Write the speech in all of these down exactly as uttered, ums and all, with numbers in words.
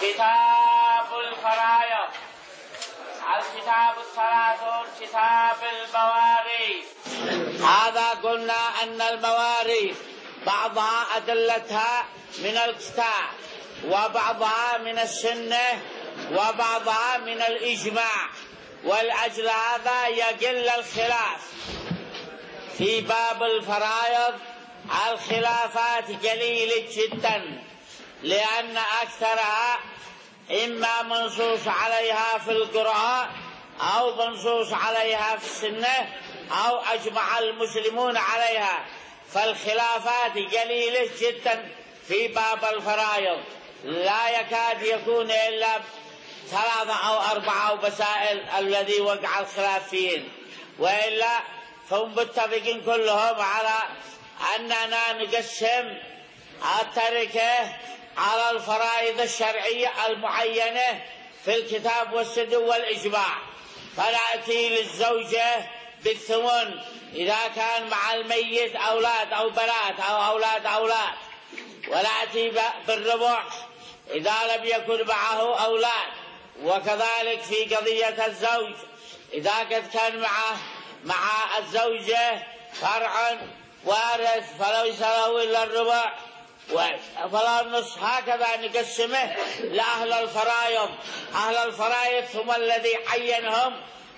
كتاب الفرائض. الكتاب الثلاثون كتاب المواريث. هذا قلنا أن المواريث بعضها أدلتها من الكتاب وبعضها من السنة وبعضها من الإجماع، والأجل هذا يقل الخلاف في باب الفرائض. الخلافات قليلة جدا، لأن أكثرها إما منصوص عليها في القرآن أو منصوص عليها في السنة أو أجمع المسلمون عليها، فالخلافات قليلة جدا في باب الفرائض، لا يكاد يكون إلا ثلاثة أو أربعة مسائل الذي وقع الخلاف فيهن، وإلا فهم متفقين كلهم على أننا نقسم التركة على الفرائض الشرعية المعينة في الكتاب والسنة والإجماع. فنأتي للزوجة بالثمن إذا كان مع الميت أولاد أو بنات أو أولاد أولاد، ونأتي بالربع إذا لم يكن معه أولاد، وكذلك في قضية الزوج إذا قد كان معه مع الزوجة فرع وارث فليس له إلا الربع فلا النصف. هكذا نقسمه لأهل الفرائض. أهل الفرائض هم الذي عينهم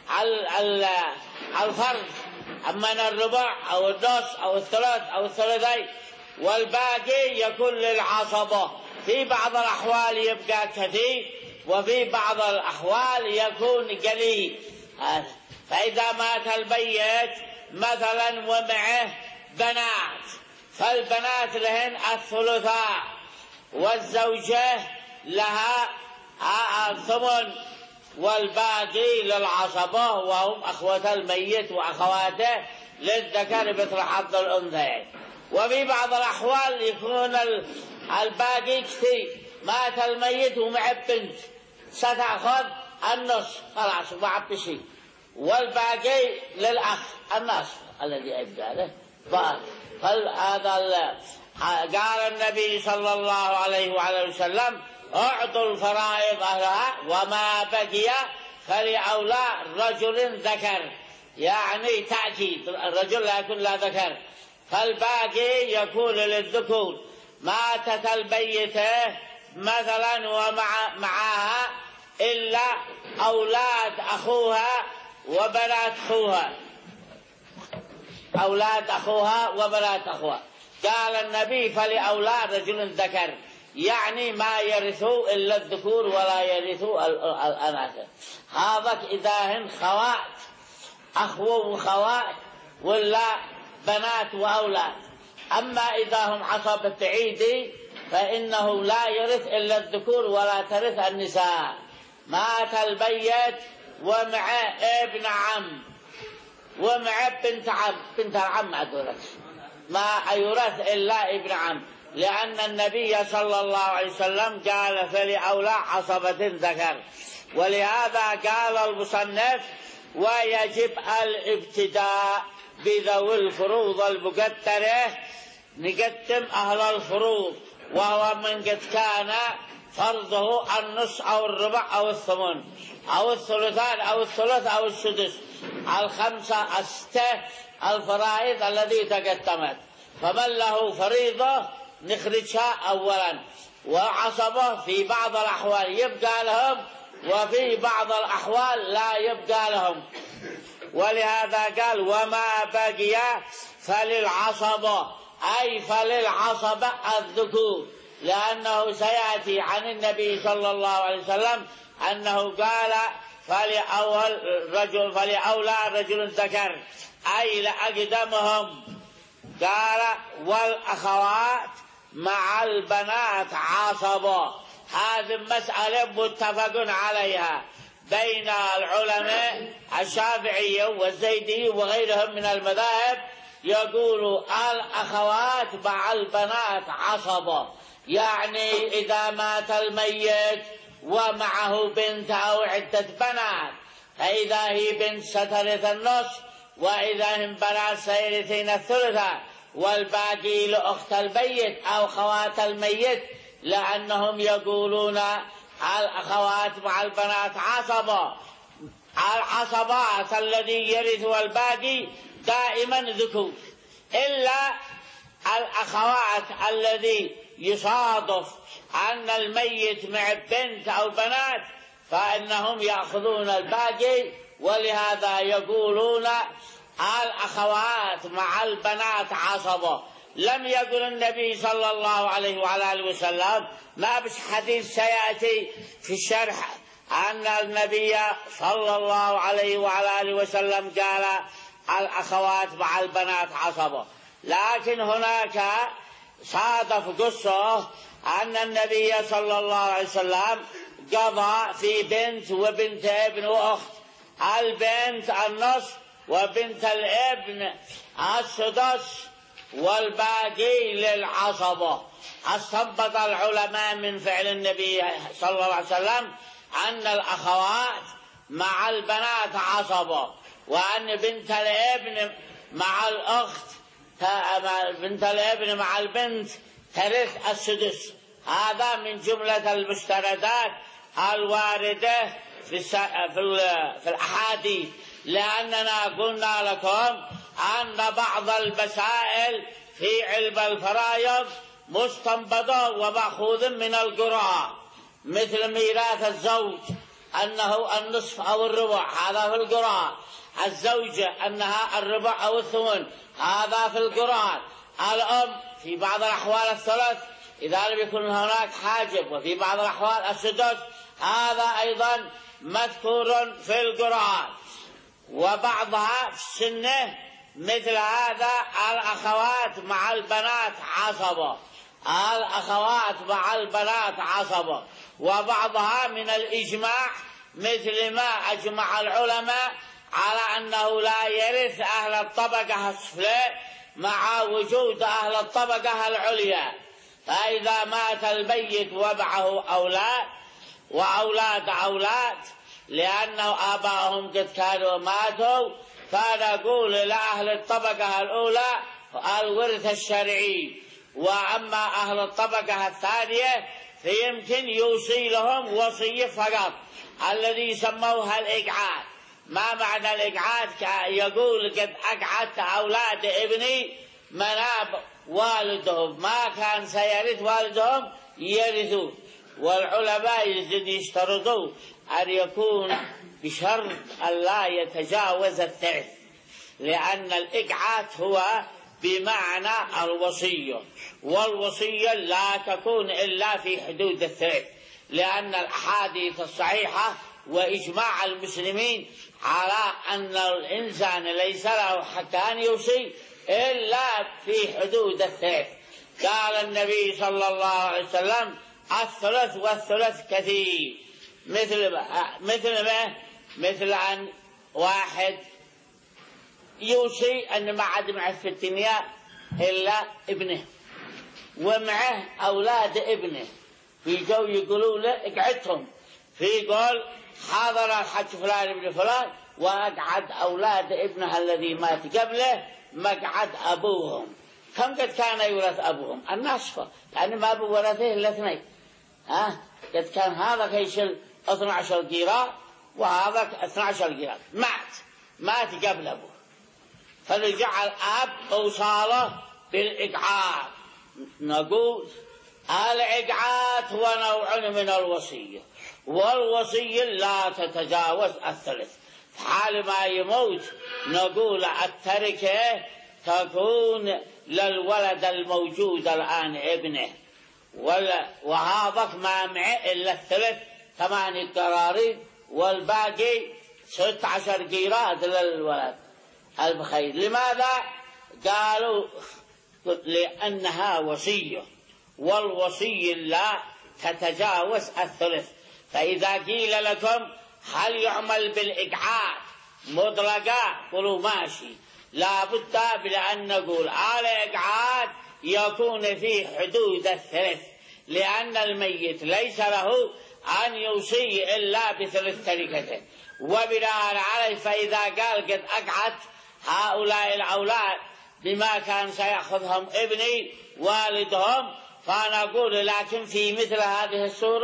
الفرد، أما الربع أو النصف أو الثلث أو الثلثين، والباقي يكون للعصبة. في بعض الأحوال يبقى كثير وفي بعض الأحوال يكون قليل. فإذا مات البيت مثلا ومعه بنات فالبنات لهن الثلثاء، والزوجة لها الثمن، والباقي للعصبة وهم أخوة الميت وأخواته للذكر مثل حظ الأنثيين. وفي بعض الأحوال يكون الباقي كثير، مات الميت ومع بنت ستأخذ النصف خلاص ومع بشي، والباقي للأخ النصف الذي يبقى له. فهذا قال النبي صلى الله عليه وعلى وسلم اعطوا الفرائض أهلها وما بقي فلأولى رجل ذكر، يعني تأكيد الرجل لا يكون لا ذكر، فالباقي يكون للذكور. ماتت البيتة مثلا ومع معها إلا أولاد أخوها وبنات أخوها، أولاد أخوها وبنات أخوها، قال النبي فلأولاد رجل ذكر، يعني ما يرثوا إلا الذكور ولا يرثوا الأناث. هذا إذا هن خوات أخوة وخوات ولا بنات وأولاد. أما إذا هم عصبة عيدي فإنه لا يرث إلا الذكور ولا ترث النساء. مات البيت ومع ابن عم ومع بنت عم، بنت العم أدرس ما يورث إلا ابن عم، لأن النبي صلى الله عليه وسلم قال فلأولى عصبة ذكر. ولهذا قال المصنف ويجب الابتداء بذوي الفروض المقدرة، نقدم أهل الفروض، وهو من قد كان فرضه النصف أو الربع أو الثمن أو الثلثان أو الثلث أو السدس، الخمسة الستة الفرائض الذي تقدمت. فمن له فريضة نخرجها أولا، وعصبه في بعض الأحوال يبقى لهم وفي بعض الأحوال لا يبقى لهم. ولهذا قال وما بقي فللعصبة، أي فللعصبة الذكور، لأنه سيأتي عن النبي صلى الله عليه وسلم أنه قال فلأول رجل فلأولى رجل ذكر، أي لأقدمهم. قال والأخوات مع البنات عصبة. هذه مسألة متفق عليها بين العلماء الشافعية والزيدية وغيرهم من المذاهب، يقولوا الأخوات مع البنات عصبة، يعني إذا مات الميت ومعه بنت أو عدة بنات فإذا هي بنت سترث النصف، وإذا هم بنات سيرثين الثلثة، والباقي لأخت الميت أو خوات الميت، لأنهم يقولون الأخوات مع البنات عصبة. العصبات الذي يرث والباقي دائما ذكور، إلا الأخوات الذي يصادف أن الميت مع بنت أو بنات فإنهم يأخذون الباقي. ولهذا يقولون الأخوات مع البنات عصبة. لم يقل النبي صلى الله عليه وعلى آله وسلم، ما بس حديث سيأتي في الشرح أن النبي صلى الله عليه وعلى آله وسلم قال الأخوات مع البنات عصبة، لكن هناك صادف قصة أن النبي صلى الله عليه وسلم قضى في بنت وبنت ابن وأخت، البنت النصف وبنت الابن السدس والباقي للعصبة. استنبط العلماء من فعل النبي صلى الله عليه وسلم أن الأخوات مع البنات عصبة، وأن بنت الابن مع الأخت بنت الابن مع البنت ترث السدس. هذا من جملة المستندات الواردة في في الأحاديث، لأننا قلنا لكم أن بعض المسائل في علم الفرائض مستنبطة ومأخوذ من القرآن، مثل ميراث الزوج أنه النصف أو الربع، هذا في القرآن. الزوجة أنها الربع أو الثمن، هذا في القرآن. الأم في بعض الأحوال الثلاث إذا لم يكن هناك حاجب، وفي بعض الأحوال السدس، هذا أيضا مذكور في القرآن. وبعضها في السنة مثل هذا الأخوات مع البنات عصبة، الأخوات مع البنات عصبة. وبعضها من الإجماع مثل ما أجمع العلماء على أنه لا يرث أهل الطبقة السفلى مع وجود أهل الطبقة العليا. فإذا مات الميت ومعه أولاد وأولاد أولاد، لأنه آباءهم قد كانوا ماتوا، فنقول لأهل الطبقة الأولى الورث الشرعي. وأما أهل الطبقة الثانية فيمكن يوصي لهم وصية فقط الذي يسموها الإقعاد. ما معنى الإقعاد؟ يقول قد أقعدت أولاد ابني مناب والدهم، ما كان سيرث والدهم يرثون. والعلماء يشترطوا أن يكون بشرط أن لا يتجاوز الثلث، لأن الإقعاد هو بمعنى الوصية، والوصية لا تكون إلا في حدود الثلث، لأن الأحاديث الصحيحة وإجماع المسلمين على أن الإنسان ليس له حق أن يوصي إلا في حدود الثلث. قال النبي صلى الله عليه وسلم الثلث والثلث كثير، مثل مثل ما مثل أن واحد يوصي أن ما عاد معه في الدنيا إلا ابنه ومعه أولاد ابنه، في جو يقولوا له اقعدهم، في قول حاضر الحج فلان ابن فلان وأقعد أولاد ابنه الذي مات قبله مقعد أبوهم. كم قد كان يورث أبوهم؟ النصف، لأن ما أبو ورثه إلا اثنين. ها قد كان هذا كيشل اثنى عشر قيراط وهذا اثنى عشر قيراط، مات مات قبل أبوه، فرجع الأب أوصاله بالإقعاد. نقول الإقعاد هو نوع من الوصية، والوصية لا تتجاوز الثلث. حال ما يموت نقول التركة تكون للولد الموجود الآن ابنه، وهذا ما معه إلا الثلث ثمانية قراريط، والباقي ست عشر قيراط للولد البخيل. لماذا؟ قالوا لأنها وصية، والوصية لا تتجاوز الثلث. فإذا قيل لكم هل يعمل بالإقعاد مطلقا قولوا ماشي، لا بد بأن نقول الإقعاد يكون في حدود الثلث، لأن الميت ليس له أن يوصي إلا بثلث تركته. وبناء عليه فإذا قال قد أقعدت هؤلاء الأولاد بما كان سيأخذهم ابني والدهم، فنقول لكن في مثل هذه الصورة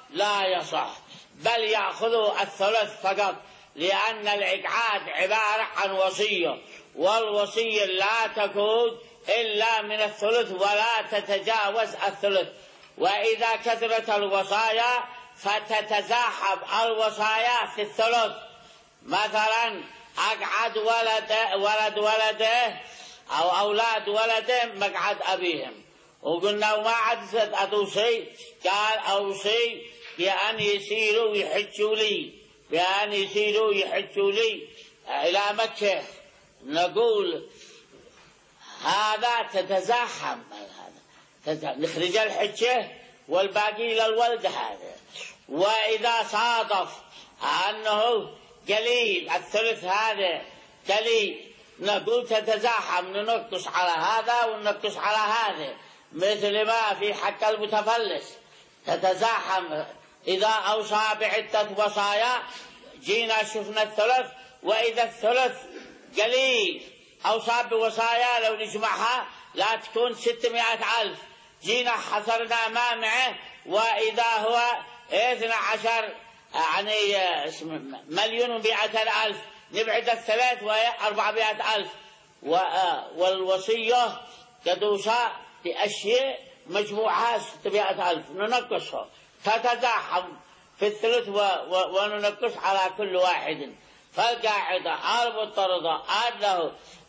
لا يصح، بل يأخذوا الثلث فقط، لأن الإقعاد عبارة عن وصية، والوصية لا تكون إلا من الثلث ولا تتجاوز الثلث. وإذا كثرت الوصايا فتتزاحم الوصايا في الثلث. مثلا أقعد ولد ولد ولده أو أولاد ولده مقعد أبيهم، وقلنا وما عاد أوصي، قال أوصي بأن يسيروا ويحجوا لي، بأن يسيروا ويحجوا لي إلى مكة. نقول هذا تتزاحم، هذا نخرج الحجة والباقي للولد هذا. وإذا صادف أنه قليل الثلث هذا قليل، نقول تتزاحم، ننقص على هذا وننقص على هذا، مثل ما في حق المتفلس تتزاحم. إذا أوصى بعدة وصايا جينا شفنا الثلث، وإذا الثلث قليل أوصى بوصايا لو نجمعها لا تكون ستمائة ألف، جينا حصرنا ما معه، وإذا هو اثنى عشر يعني مليون ومائة ألف، نبعد الثلاث وهي أربعمائة ألف. والوصية قد أوصى بأشياء مجموعها ستمائة ألف، ننقصها تتزاحم في الثلث وننقص على كل واحد. فالقاعدة المضطردة أنه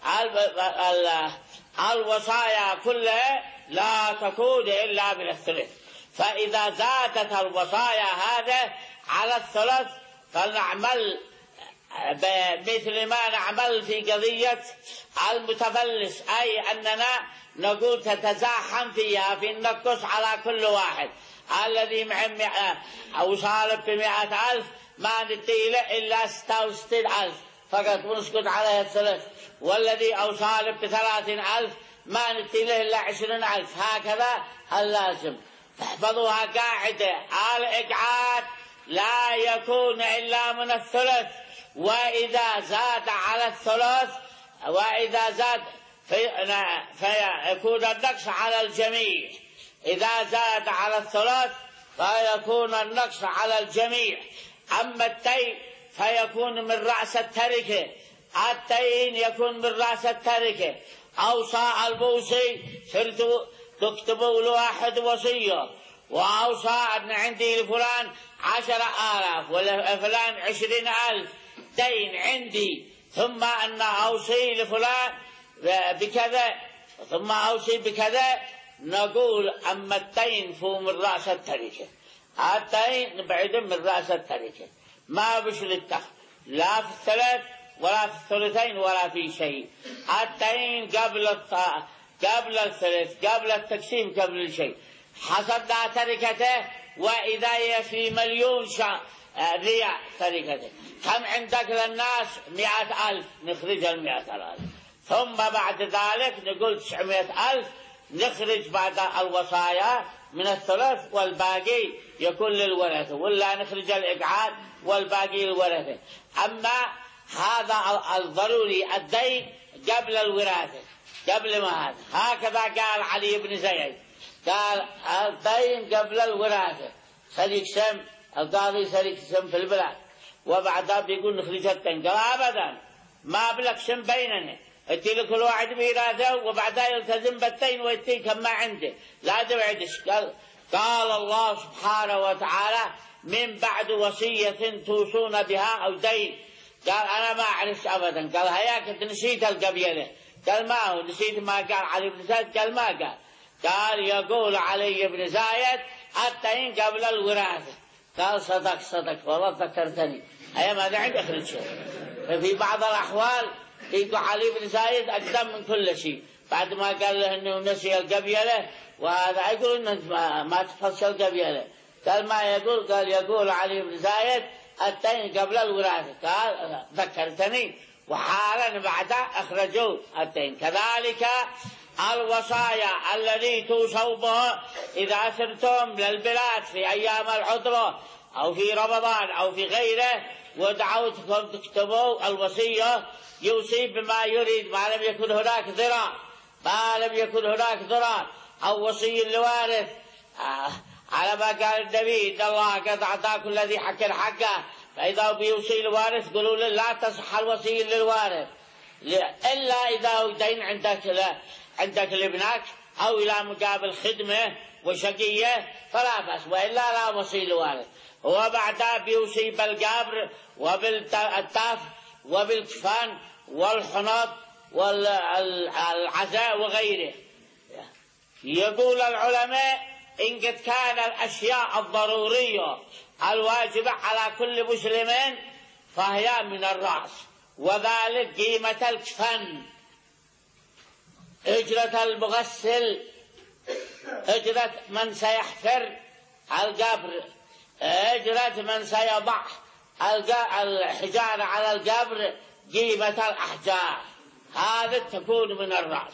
الوصايا كلها لا تكون إلا من الثلث، فإذا زادت الوصايا هذا على الثلث فنعمل مثل ما نعمل في قضية المتفلس، أي أننا نقول تتزاحم فيها في النقص على كل واحد. الذي مع مئة أو صالب بمئة ألف ما ندي له إلا ستة وستين ألف فقط ونسكت عليه الثلث، والذي أو صالب بثلاثين ألف ما ندي له إلا عشرين ألف. هكذا اللازم تحفظوها قاعدة: الإقعاد لا يكون إلا من الثلث، وإذا زاد على الثلث وإذا زاد في فيكون النقص على الجميع. إذا زاد على الثلث فيكون النقص على الجميع. أما التين فيكون من رأس التركة، التين يكون من رأس التركة. أوصى البوصي صرتوا تكتبوا لواحد وصية، وأوصى أن عندي لفلان عشر آلاف ولفلان عشرين ألف دين عندي، ثم أن أوصي لفلان بكذا ثم أوصي بكذا. نقول أما التين فهو من رأس التركة، التين نبعد من رأس التركة، ما بش للتخت لا في الثلاث ولا في الثلثين ولا في شيء. التين قبل الط... قبل الثلث قبل التقسيم قبل الشيء. حسبنا تركته وإذا في مليون شا... ريال تركته، كم عندك للناس؟ مئة ألف، نخرج المئة ألف. ثم بعد ذلك نقول تسعمائة ألف، نخرج بعد الوصايا من الثلث والباقي يكون للورثة، ولا نخرج الإقعاد والباقي للورثة. أما هذا الضروري الدين قبل الوراثة، قبل ما هذا. هكذا قال علي بن زيد، قال الدين قبل الوراثة. سريك سم القاضي سريك سم في البلاد، وبعدها بيقول نخرج الدين. قال أبدا ما بلك سم بيننا، اتي لكل واحد ميراثه وبعدها يلتزم بالدين ويتي كما عنده، لا تبعدش. قال قال الله سبحانه وتعالى: من بعد وصية توصون بها أو دين. قال أنا ما أعرف أبدا. قال هياك أنت نسيت القبيلة. قال ما هو نسيت ما قال علي بن زايد؟ قال ما قال. قال يقول علي بن زايد الدين قبل الوراثة. قال صدق صدق والله ذكرتني، هيا ماذا عندي أخرج شيء. في بعض الأحوال يقول علي بن زايد أقدم من كل شيء، بعد ما قال له أنه نسي القبيلة، وهذا يقول أنه ما, ما تفصل القبيلة. قال ما يقول؟ قال يقول علي بن زايد الدين قبل الوراثة. قال ذكرتني، وحالا بعدها أخرجوا الدين. كذلك الوصايا الذي توصوا به إذا سرتم للبلاد في أيام العطلة أو في رمضان أو في غيره ودعوتكم تكتبوا الوصية، يوصي بما يريد ما لم يكن هناك ضرر، ما لم يكن هناك ضرر، أو وصي لوارث على ما قال النبي إن الله قد أعطى كل ذي حق حقه، فإذا بيوصي الوارث قولوا له لا تصح الوصي للوارث إلا إذا دين عندك عندك لابنك أو إلى مقابل خدمة وشقية فلا بأس، وإلا لا وصي للوارث. وبعدها بيوصي بالقبر وبالتاف وبالكفن والحنط والعزاء وغيره. يقول العلماء إن قد كان الأشياء الضرورية الواجبة على كل مسلم فهي من الرأس، وذلك قيمة الكفن، أجرة المغسل، أجرة من سيحفر القبر، أجرة من سيضع الحجارة على القبر، قيمة الأحجار، هذا تكون من الرأس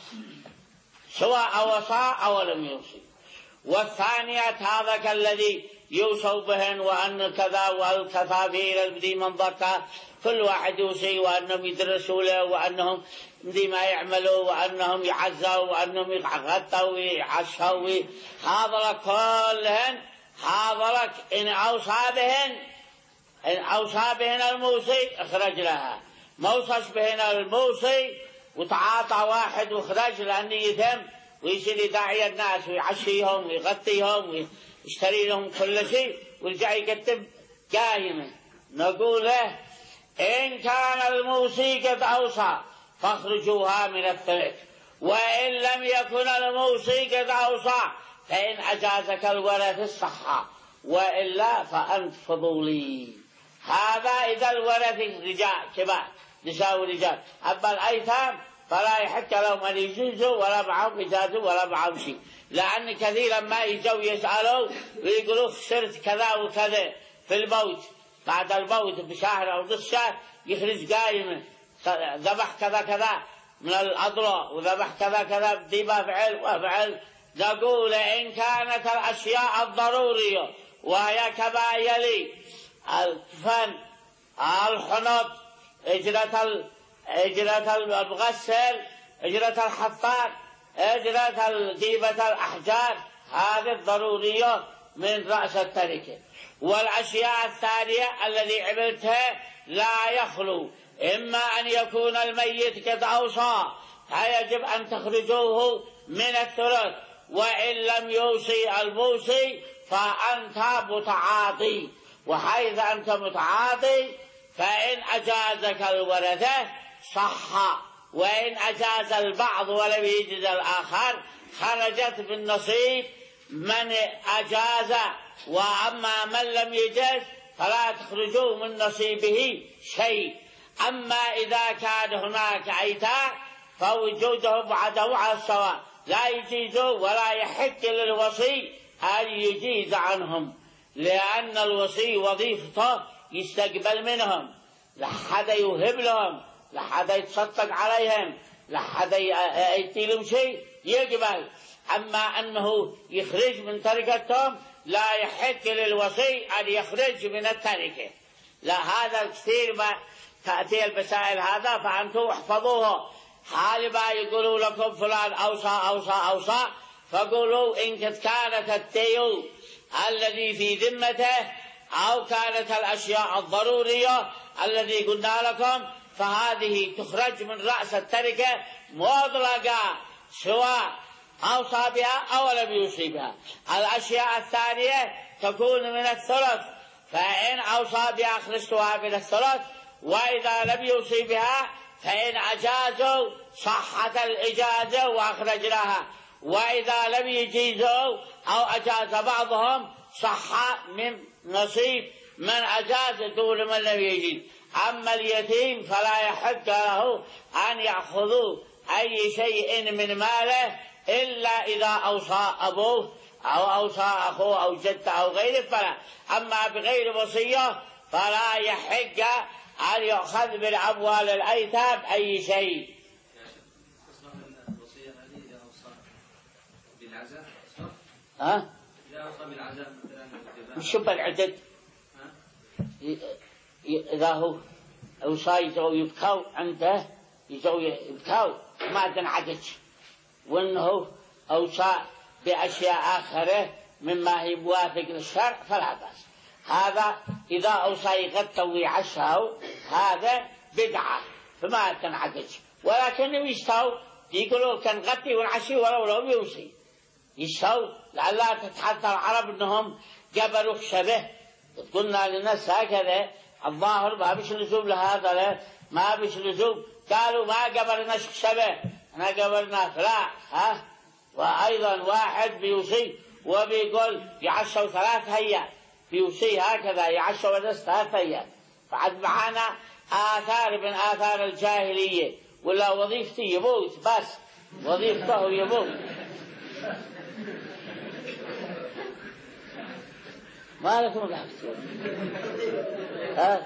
سواء وصى أو لم يوصي. والثانيات هذا كالذي يوصوا بهن وأن كذا والكفافير الذي من ضرطه كل واحد يوصي وأنهم يدرسوا له وأنهم ذي ما يعملوا وأنهم يعزوا وأنهم يغطوا ويعشوا، هذا لك كلهن، هذا لك إن أوصى بهن إن أوصى بهن الموصي اخرج لها، ما وصاش بهن الموصي وتعاطى واحد واخرج لأنه يتم ويصير يداعي الناس ويعشيهم ويغطيهم ويشتري لهم كل شيء ويرجع يكتب قائمة. نقول له إن كان الموصي قد أوصى فاخرجوها من الثلث، وإن لم يكن الموصي قد أوصى فإن أجازك الورث الصحة، وإلا فأنت فضولي. هذا إذا الورث رجال كبار نساء ورجال، أما الأيتام فلا يحق لهم أن يجوزوا ولا معهم إجازة ولا معهم شيء، لأن كثيرا ما يجوا يسألوا ويقولوا خسرت كذا وكذا في الموت، بعد الموت بشهر أو نصف شهر يخرج قائمة ذبح كذا كذا من الأضلاع وذبح كذا كذا بدي ما فعل وفعل. نقول إن كانت الأشياء الضرورية وهي كما يلي الكفن، الحنط، إجرة إجرة المغسل، إجرة الحفار، إجرة قيمة الأحجار، هذه الضرورية من رأس التركة. والأشياء الثانية الذي عملتها لا يخلو إما أن يكون الميت قد أوصى فيجب أن تخرجوه من الثلث، وإن لم يوصي الموصي فأنت متعاطي، وحيث أنت متعاطي فإن أجازك الورثة صح، وإن أجاز البعض ولم يجز الآخر خرجت بالنصيب من أجاز، وأما من لم يجز فلا تخرجوا من نصيبه شيء. أما إذا كان هناك أيتام فوجودهم بعده على السواء، لا يجيزوا ولا يحق للوصي أن يجيز عنهم، لأن الوصي وظيفته يستقبل منهم، لحد يوهب لهم، لحد يتصدق عليهم، لحد يأتي لهم شيء يقبل. أما أنه يخرج من تركتهم لا يحق للوصي أن يخرج من التركة. لا، هذا كثير ما تأتي المسائل هذا، فأنتم احفظوها. حال ما يقولوا لكم فلان أوصى أوصى أوصى فقولوا إن كانت الديون الذي في ذمته أو كانت الأشياء الضرورية الذي قلنا لكم فهذه تخرج من رأس التركة مطلقة سواء أوصى بها أو لم يوصي بها. الأشياء الثانية تكون من الثلث، فإن أوصى بها أخرجتها من الثلث، وإذا لم يوصي بها فإن أجازوا صحت الإجازة وأخرجناها، وإذا لم يجيزوا أو أجاز بعضهم صح من نصيب من أجاز دون من لم يجيز. أما اليتيم فلا يحق له أن يأخذوا أي شيء من ماله إلا إذا أوصى أبوه أو أوصى أخوه أو جده أو غيره فلا. أما بغير وصية فلا يحق أن يأخذ من أموال الأيتام أي شيء. الوصية هذه إذا أوصى بالعزاء ها؟ إذا أوصى بالعزاء مثلا وش بالعدد؟ إذا هو أوصى يسوي يبكوا عنده يسوي يبكوا ما تنعدش، وأنه أوصى بأشياء آخرة مما هي موافق للشرع فلا بأس. هذا إذا أوصى يغطوا ويعشوا هذا بدعة فما تنعقد، ولكن يستووا يقولوا كان غطي ونعشي ولو لو يوصي يستووا لعلها تتحدث العرب أنهم قبلوا خشبه. قلنا للناس هكذا الظاهر ما بيش لزوم لهذا، ما بيش لزوم، قالوا ما قبلنا خشبه احنا قبلنا فلا ها. وأيضا واحد بيوصي وبيقول يعشوا ثلاث هيا، بيوصي هكذا يعشوا بس ثلاث هيا. فعد معانا آثار من آثار الجاهلية، ولا وظيفتي يموت بس وظيفته يموت. ما لكم العكس ها.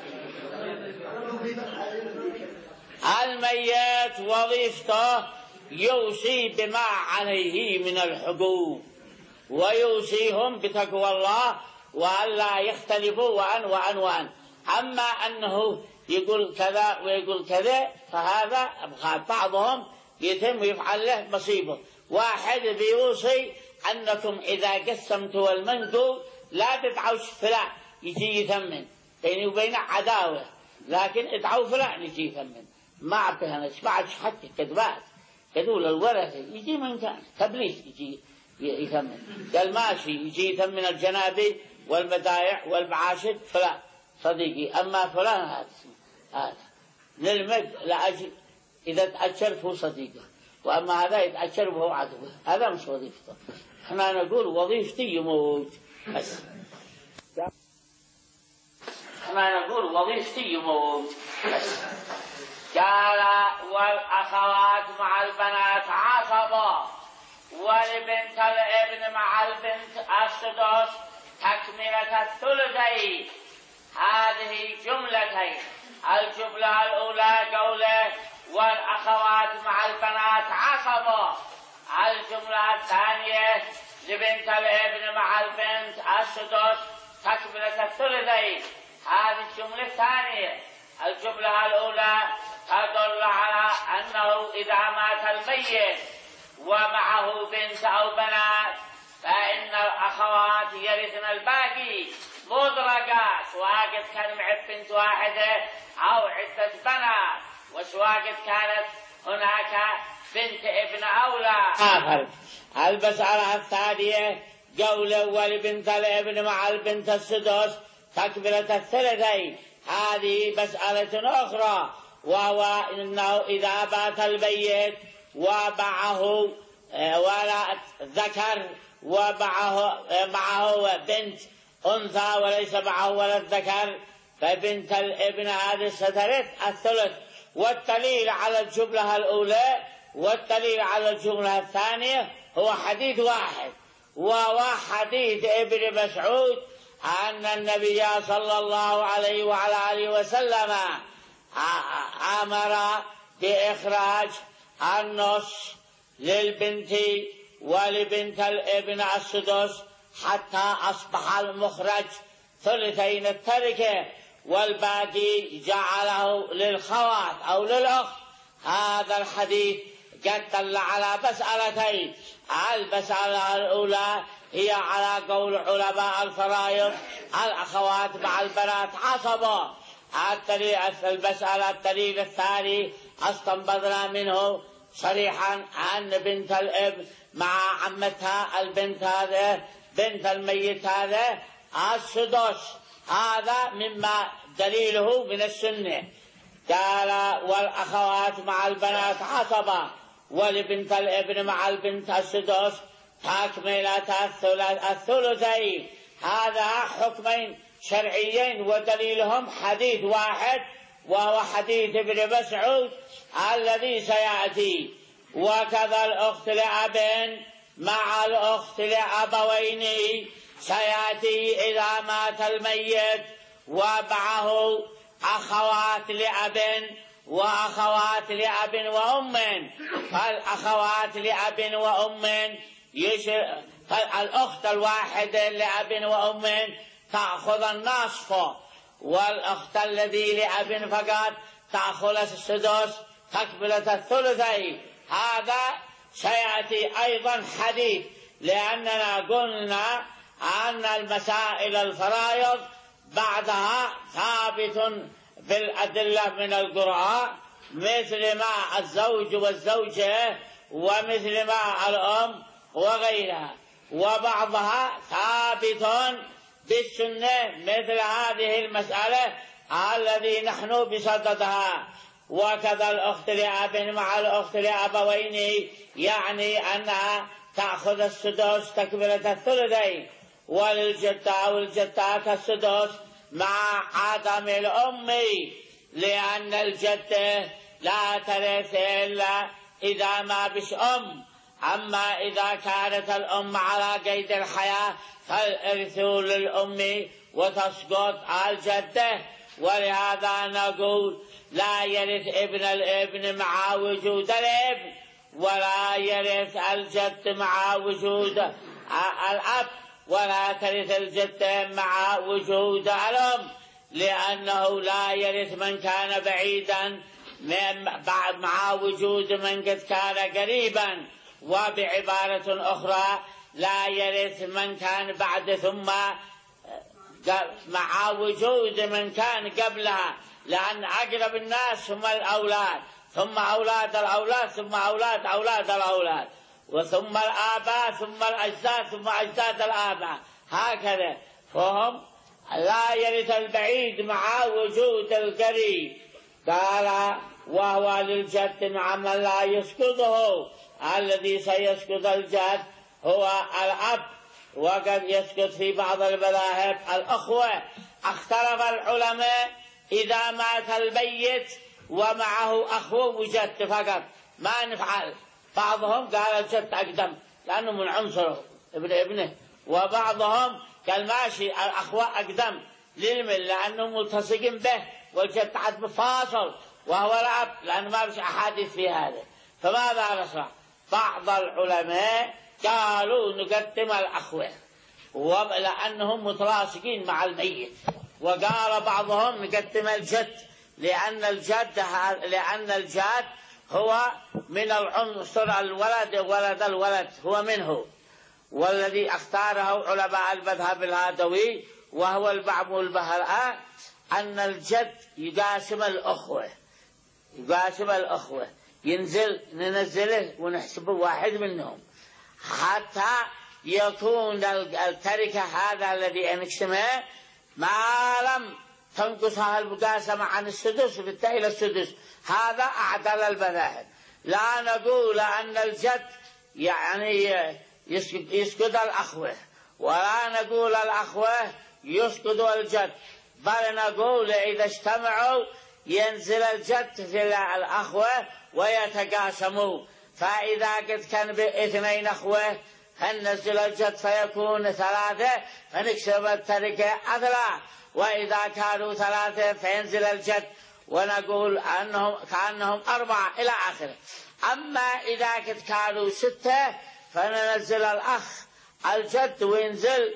الميت وظيفته يوصي بما عليه من الحقوق، ويوصيهم بتقوى الله وألا يختلفوا وأن وأن وأن. أما أنه يقول كذا ويقول كذا فهذا بعضهم يتم يفعل له مصيبة. واحد بيوصي أنكم إذا قسمتوا المنقول لا تدعوش فلان يجي يثمن، بيني وبينه عداوة، لكن ادعوا فلان يجي يثمن. ما عبتها بعد حتى كذبات كذول الورثة يجي من كان تبليس يجي يثمن. قال ماشي يجي يثمن الجنابي والمدايع والمعاشد فلان صديقي، أما فلان هذا هذا للمد لأجل إذا تأثر هو صديقه، وأما هذا يتأثر وهو عدوه، هذا مش وظيفته. احنا نقول وظيفتي يموت بس. احنا نقول وظيفتي يموت بس. قال والأخوات مع البنات عصبة، ولبنت الابن مع البنت السدس تكملة الثلثين. هذه جملتين، الجملة الأولى قوله والأخوات مع البنات عصبة، الجملة الثانية لبنت الابن مع البنت السدس تكملة الثلثين. هذه الجملة الثانية. الجملة الأولى تدل على أنه إذا مات الميت ومعه بنت أو بنات فإن الأخوات يرثن الباقي مطلقا، سواء كان مع بنت واحدة أو عدة بنات، وسواء كانت هناك بنت ابن أو لا. آخر المسألة الثانية قوله ولبنت الابن مع البنت السدس تكملة الثلثين. هذه مسألة أخرى، وهو أنه إذا بات الميت ومعه ولد ذكر ومعه معه بنت أنثى وليس معه ولد ذكر فبنت الابن هذه سترث الثلث. والدليل على الجملة الأولى والدليل على الجملة الثانية هو حديث واحد، وهو حديث ابن مسعود أن النبي صلى الله عليه وعلى آله وسلم أمر بإخراج النص للبنت ولبنت الابن السدس حتى أصبح المخرج ثلثين التركة، والباقي جعله للخوات أو للأخت. هذا الحديث قد دل على مسألتين. المسألة الأولى هي على قول علماء الفرائض الأخوات مع البنات عصبة. المسألة الدليل الثاني استنبطنا منه صريحا أن بنت الابن مع عمتها البنت هذا بنت الميت هذا السدس، هذا مما دليله من السنة. قال والأخوات مع البنات عصبة ولبنت الابن مع البنت السدس تكملة الثلثين. هذا حكمين شرعيين ودليلهم حديث واحد، وهو حديث ابن مسعود الذي سيأتي. وكذا الأخت لأب مع الأخت لأبوين سيأتي إذا مات الميت ومعه أخوات لأب وأخوات لأب وأم. فالأخوات لأب وأم يشر فالأخت الواحدة لأب وأم تأخذ النصف، والأخت الذي لأب فقط تأخذ السدس تكملة الثلثين. هذا سيأتي أيضا حديث، لأننا قلنا أن المسائل الفرائض بعدها ثابت بالأدلة من القرآن، مثل ما الزوج والزوجة ومثل ما الأم وغيرها، وبعضها ثابت بالسنة مثل هذه المسألة الذي نحن بصددها. وكذا الأخت لأب مع الأخت لأبوين، يعني أنها تأخذ السدس تكملة الثلثين، وللجدة والجدات السدس مع عدم الأم، لأن الجدة لا ترث إلا إذا ما بش أم. أما إذا كانت الأم على قيد الحياة فالإرث للأم وتسقط الجدة. ولهذا نقول لا يرث ابن الابن مع وجود الابن، ولا يرث الجد مع وجود الأب، ولا ترث الجدة مع وجود الأم، لأنه لا يرث من كان بعيدا مع وجود من قد كان قريبا. وبعبارة أخرى لا يرث من كان بعد ثم مع وجود من كان قبلها، لأن أقرب الناس هم الأولاد، ثم أولاد الأولاد، ثم أولاد أولاد الأولاد، وثم الآباء، ثم الأجداد، ثم أجداد الآباء، هكذا. فهم لا يرث البعيد مع وجود القريب. قال وهو للجد مع من لا يسقطه، الذي سيسقط الجد هو الأب، وقد يسقط في بعض المذاهب الأخوة. اختلف العلماء إذا مات البيت ومعه أخوه وجد فقط ما نفعل. بعضهم قال الجد أقدم لأنه من عنصره ابن ابنه، وبعضهم قال ماشي الأخوة أقدم للمن لأنه ملتصق به، والجد عاد بفاصل وهو الأب، لأنه ما فيش أحاديث في هذا. فماذا نصنع؟ بعض العلماء قالوا نقدم الأخوة لأنهم متلاصقين مع الميت، وقال بعضهم نقدم الجد لأن الجد لأن الجد هو من العنصر الولد، ولد الولد هو منه. والذي اختاره علماء المذهب الهادوي وهو المعمول به الآن أن الجد يقاسم الأخوة، يقاسم الأخوة ينزل ننزله ونحسبه واحد منهم، حتى يكون التركة هذا الذي نقسمه ما لم تنقصها المقاسمة عن السدس بالتالي إلى السدس. هذا أعدل المذاهب. لا نقول أن الجد يعني يسقط الأخوة، ولا نقول الأخوة يسقط الجد، بل نقول إذا اجتمعوا ينزل الجد في الأخوة ويتقاسموا. فإذا قد كان باثنين أخوة فننزل الجد فيكون ثلاثة فنكسب التركة عدلا، وإذا كانوا ثلاثة فينزل الجد ونقول أنهم كأنهم أربعة إلى آخره. أما إذا قد كانوا ستة فننزل الأخ الجد وينزل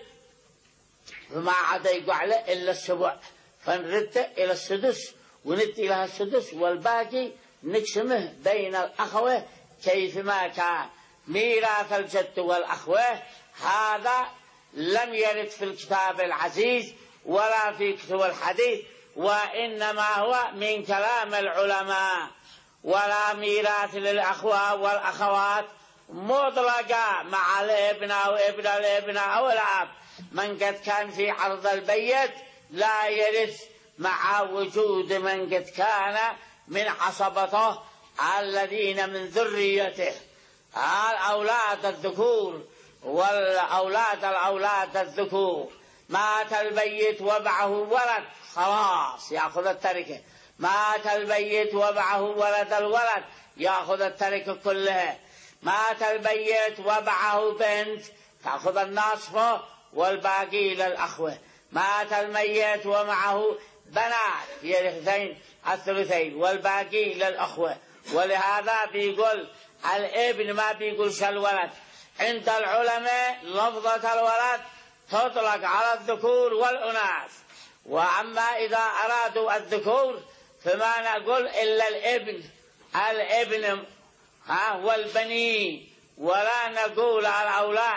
فما عدا يقع له إلا السبع، فنرده إلى السدس ونتي لها السدس، والباقي نقسمه بين الأخوة كيفما كان. ميراث الجد والأخوة هذا لم يرد في الكتاب العزيز ولا في كتب الحديث، وإنما هو من كلام العلماء. ولا ميراث للأخوة والأخوات مطلقة مع الابن أو ابن الابن أو الأب. من قد كان في عرض البيت لا يرث مع وجود من قد كان من عصبته الذين من ذريته، الأولاد الذكور والأولاد الأولاد الذكور. مات البيت ومعه ولد خلاص يأخذ التركة، مات البيت ومعه ولد الولد يأخذ التركة كلها. مات البيت ومعه بنت تأخذ النصف والباقي للأخوة. مات الميت ومعه بنات يرثين الثلثين والباقي للأخوة. ولهذا بيقول الابن ما بيقولش الولد. عند العلماء لفظة الولد تطلق على الذكور والأناث، وأما إذا أرادوا الذكور فما نقول إلا الابن الابن ها والبنين، ولا نقول على الأولاد.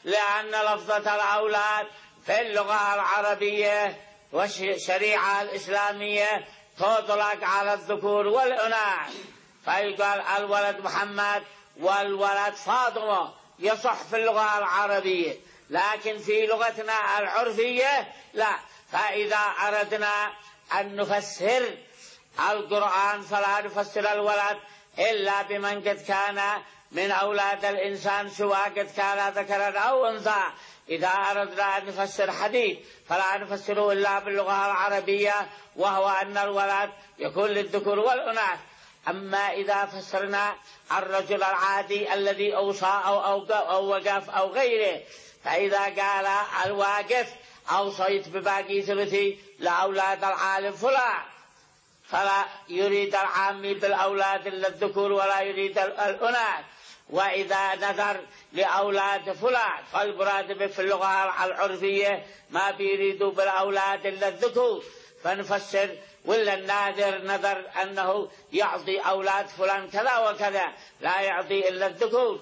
لأن لفظة الأولاد في اللغة العربية والشريعة الإسلامية تطلق على الذكور والإناث، فيقال الولد محمد والولد فاطمة يصح في اللغة العربية، لكن في لغتنا العرفية لا. فإذا أردنا أن نفسر القرآن فلا نفسر الولد إلا بمن قد كان من أولاد الإنسان سواء قد كان ذكرا أو أنثى. إذا أردنا أن نفسر حديث فلا نفسره إلا باللغة العربية، وهو أن الولد يكون للذكور والأناث. أما إذا فسرنا الرجل العادي الذي أوصى أو, أو, أو وقف أو غيره، فإذا قال الواقف أوصيت بباقي ثلثي لأولاد العالم فلان، فلا يريد العامي بالأولاد إلا الذكور ولا يريد الأناث. وإذا نذر لأولاد فلان فالمراد في اللغة العرفية ما بيريدوا بالأولاد إلا الذكور، فنفسر ولا النادر نذر أنه يعطي أولاد فلان كذا وكذا، لا يعطي إلا الذكور.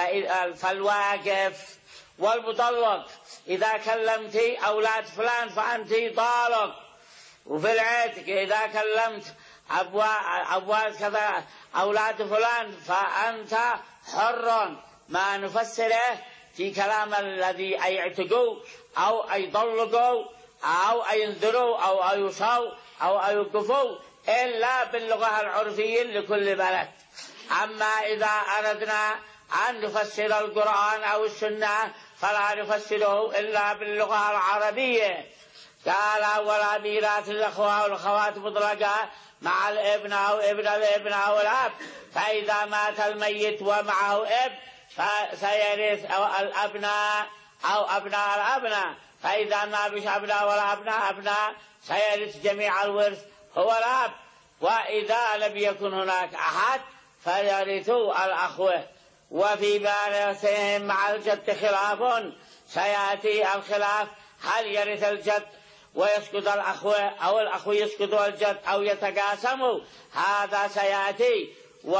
فالواقف والمطلق إذا كلمت أولاد فلان فأنت طالق، وفي العتق إذا كلمت أبواب كذا أولاد فلان فأنت حر. ما نفسره في كلام الذي أي يعتقوا أو أي يطلقوا أو أي ينذروا أو أي يوصوا أو أي يوقفوا إلا باللغة العرفية لكل بلد. أما إذا أردنا أن نفسر القرآن أو السنة فلا نفسره إلا باللغة العربية. قال ولا ميراث الأخوة والأخوات مطلقة مع الابن أو ابن الابن أو الأب، فإذا مات الميت ومعه اب فسيرث الأبناء أو أبناء الأبناء، فإذا ما بش أبناء ولا أبناء أبناء سيرث جميع الورث هو الأب. وإذا لم يكن هناك أحد فيرثوا الأخوة. وفي بارثهم مع الجد خلاف، سيأتي الخلاف هل يرث الجد ويسقط الأخوة أو الأخوة يسقط الجد أو يتقاسموا، هذا سيأتي.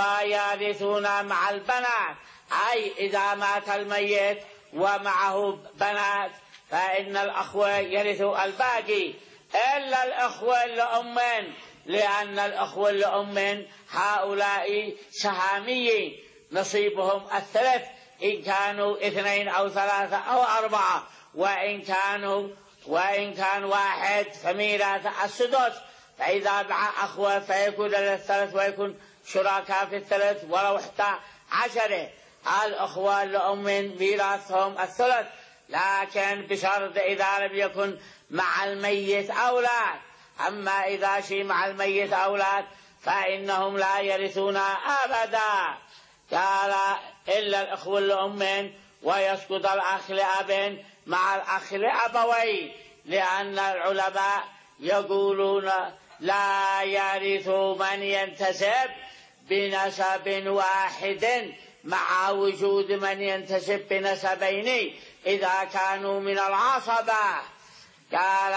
ويرثون مع البنات، أي إذا مات الميت ومعه بنات فإن الأخوة يرثوا الباقي إلا الأخوة لأمين، لأن الأخوة لأمين هؤلاء سهاميين نصيبهم الثلث إن كانوا اثنين أو ثلاثة أو أربعة، وإن كانوا وإن كان واحد فميراث السدس. فإذا باع أخوة فيكون الثلث ويكون شركاء في الثلث ولو حتى عشرة. الأخوة لأم ميراثهم الثلث، لكن بشرط إذا لم يكن مع الميت أولاد. أما إذا شي مع الميت أولاد فإنهم لا يرثون أبدا. قال إلا الأخوة لأم، ويسقط الأخ لأب مع الأخ لأبوين، لأن العلماء يقولون لا يرث من ينتسب بنسب واحد مع وجود من ينتسب بنسبين إذا كانوا من العصبة. قال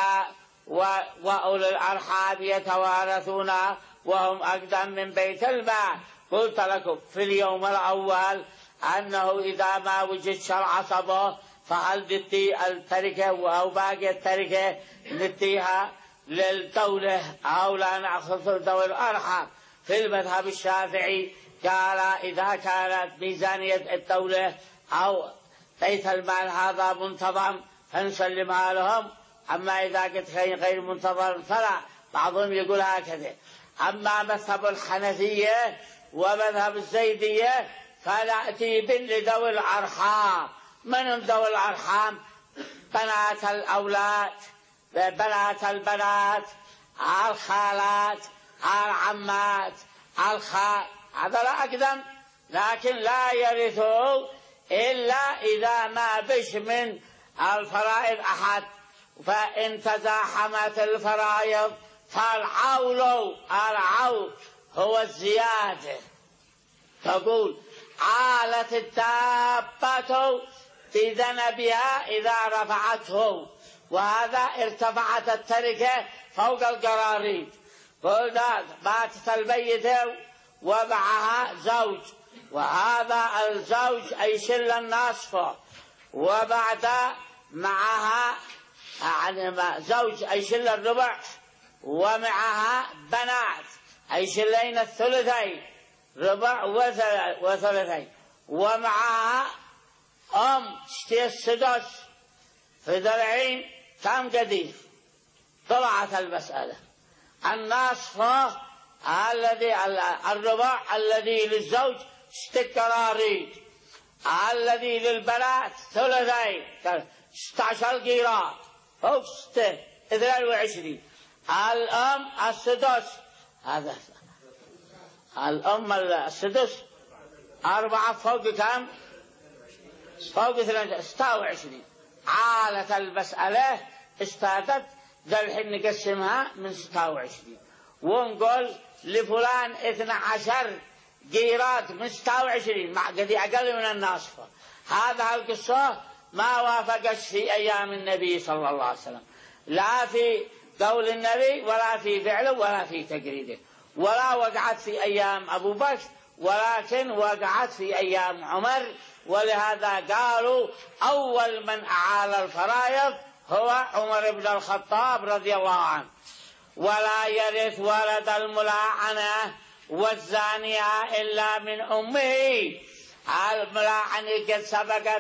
وأولي الأرحام يتوارثون وهم أقدم من بيت المال. قلت لكم في اليوم الأول أنه إذا ما وجدش العصبة فهل ندي التركة أو باقي التركة نديها للدولة أو لا نأخذ ذوي الأرحام. في المذهب الشافعي قال إذا كانت ميزانية الدولة أو بيت المال هذا منتظم فنسلمها لهم، أما إذا كنت غير منتظم فلا. بعضهم يقول هكذا. أما مذهب الحنفية ومذهب الزيدية فنأتي لذوي الأرحام. من ذوي الأرحام؟ بنات الأولاد، بنات البنات، الخالات، العمات، الخال، هذا لا أقدم، لكن لا يرثوا إلا إذا ما بش من الفرائض أحد. فإن تزاحمت الفرائض فالعول، العول هو الزيادة. تقول عالت الدابة في ذنبها إذا رفعته، وهذا ارتفعت التركة فوق القراريط. قلنا ماتت الميتة ومعها زوج، وهذا الزوج يشل النصف، وبعد معها يعني زوج يشيل الربع، ومعها بنات يشيلين الثلثين، ربع وثلثين، ومعها أم تشتري السدس في ضلعين. كم قدير؟ طلعت المسألة النصف الذي الربع الذي للزوج ست قراريط، الذي للبنات ثلثين ستة عشر قيراط فوق ستة اثنين وعشرين. الأم السدس، هذا الأم السدس أربعة فوق كم؟ فوق اثنين ستة وعشرين. عالة المسألة استادت ذلحين نقسمها من ستة وعشرين ونقول لفلان اثنى عشر قيراط من ستة وعشرين مع قدي أقل من الناصفة. هذا القصة ما وافقت في أيام النبي صلى الله عليه وسلم، لا في قول النبي ولا في فعله ولا في تقريره، ولا وقعت في أيام أبو بكر ولكن وقعت في أيام عمر. ولهذا قالوا أول من أعال الفرائض هو عمر بن الخطاب رضي الله عنه. ولا يرث ولد الملاعنة والزانية إلا من أمه. الملاعنة قد سبقت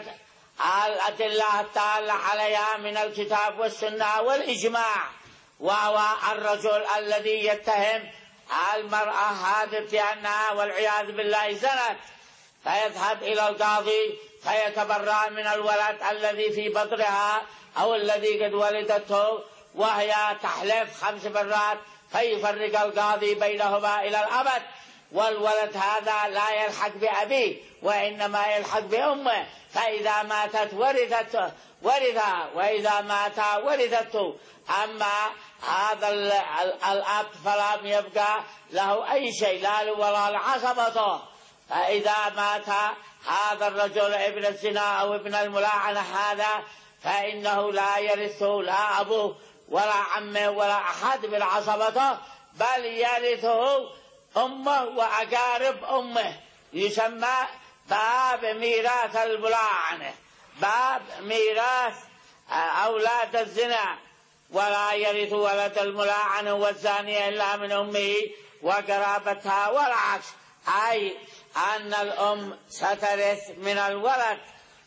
الأدلة الدالة عليها من الكتاب والسنة والإجماع، وهو الرجل الذي يتهم المرأة هذه بأنها والعياذ بالله زنت، فيذهب إلى القاضي فيتبرأ من الولد الذي في بطنها أو الذي قد ولدته، وهي تحلف خمس مرات، فيفرق القاضي بينهما إلى الأبد. والولد هذا لا يلحق بأبيه وإنما يلحق بأمه، فإذا ماتت ورثته ورثها وإذا مات ورثته. أما هذا الأب فلم يبقى له أي شيء لا له ولا لعصبته. فإذا مات هذا الرجل ابن الزنا أو ابن الملاعنة هذا فإنه لا يرثه لا أبوه ولا عمه ولا أحد من عصبته، بل يرثه أمه وأقارب أمه. يسمى باب ميراث الملاعنة، باب ميراث أولاد الزنا. ولا يرث ولد الملاعنة والزانية إلا من أمه وقرابتها، والعكس، أي أن الأم سترث من الولد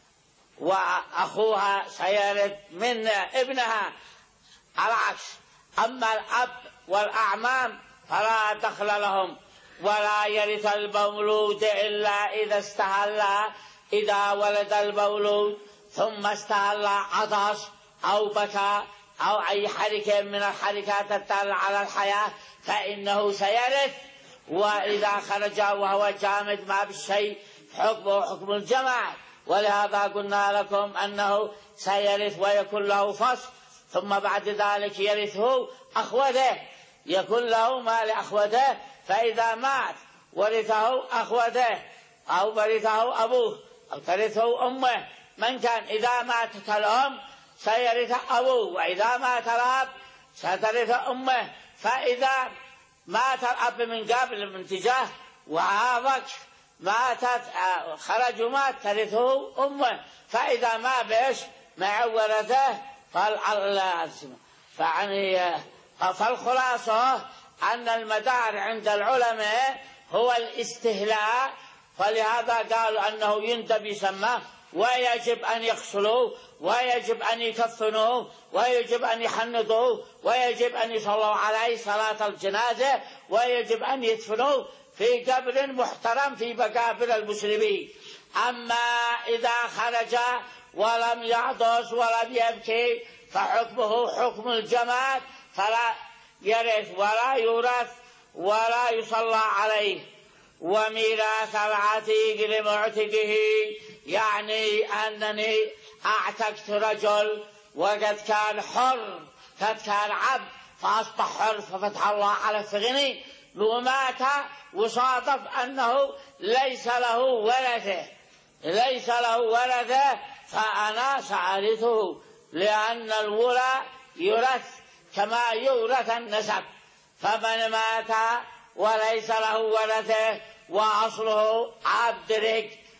وأخوها سيرث من ابنها العكس. أما الأب والأعمام فلا دخل لهم. ولا يرث المولود إلا إذا استهل، إذا ولد المولود ثم استهل عطس أو بكى أو أي حركة من الحركات الدالة على الحياة فإنه سيرث. وإذا خرج وهو جامد ما بالشيء حكمه حكم الجماع. ولهذا قلنا لكم أنه سيرث ويكون له فصل، ثم بعد ذلك يرثه أخوته، يكون له ما لأخوته. فإذا مات ورثه أخوته أو ورثه أبوه أو ترثه أمه. من كان إذا ماتت الأم سيرث أبوه، وإذا مات الأب سترث أمه. فإذا مات الأب من قبل من تجاه وعافك ماتت خرج ومات ترثه أمه. فإذا ما بيش مع ورثه فعني. فالخلاصة أن المدار عند العلماء هو الاستهلاء، فلهذا قالوا أنه يندب يسمى، ويجب أن يغسلوه، ويجب أن يكفنوه، ويجب أن يحنطوه، ويجب أن يصلوا عليه صلاة الجنازة، ويجب أن يدفنوه في قبر محترم في مقابر المسلمين. أما إذا خرج ولم يعطس ولم يبكي فحكمه حكم الجماد، فلا يرث ولا يورث ولا يصلى عليه. وميراث العتيق لمعتقه، يعني أنني أعتقت رجل وقد كان حر، قد كان عبد فأصبح حر ففتح الله على فغني، ومات وصادف أنه ليس له ورثة ليس له ورثة فأنا سأرثه، لأن الولى يرث كما يورث النسب. فمن مات وليس له ورثة وأصله عبد رق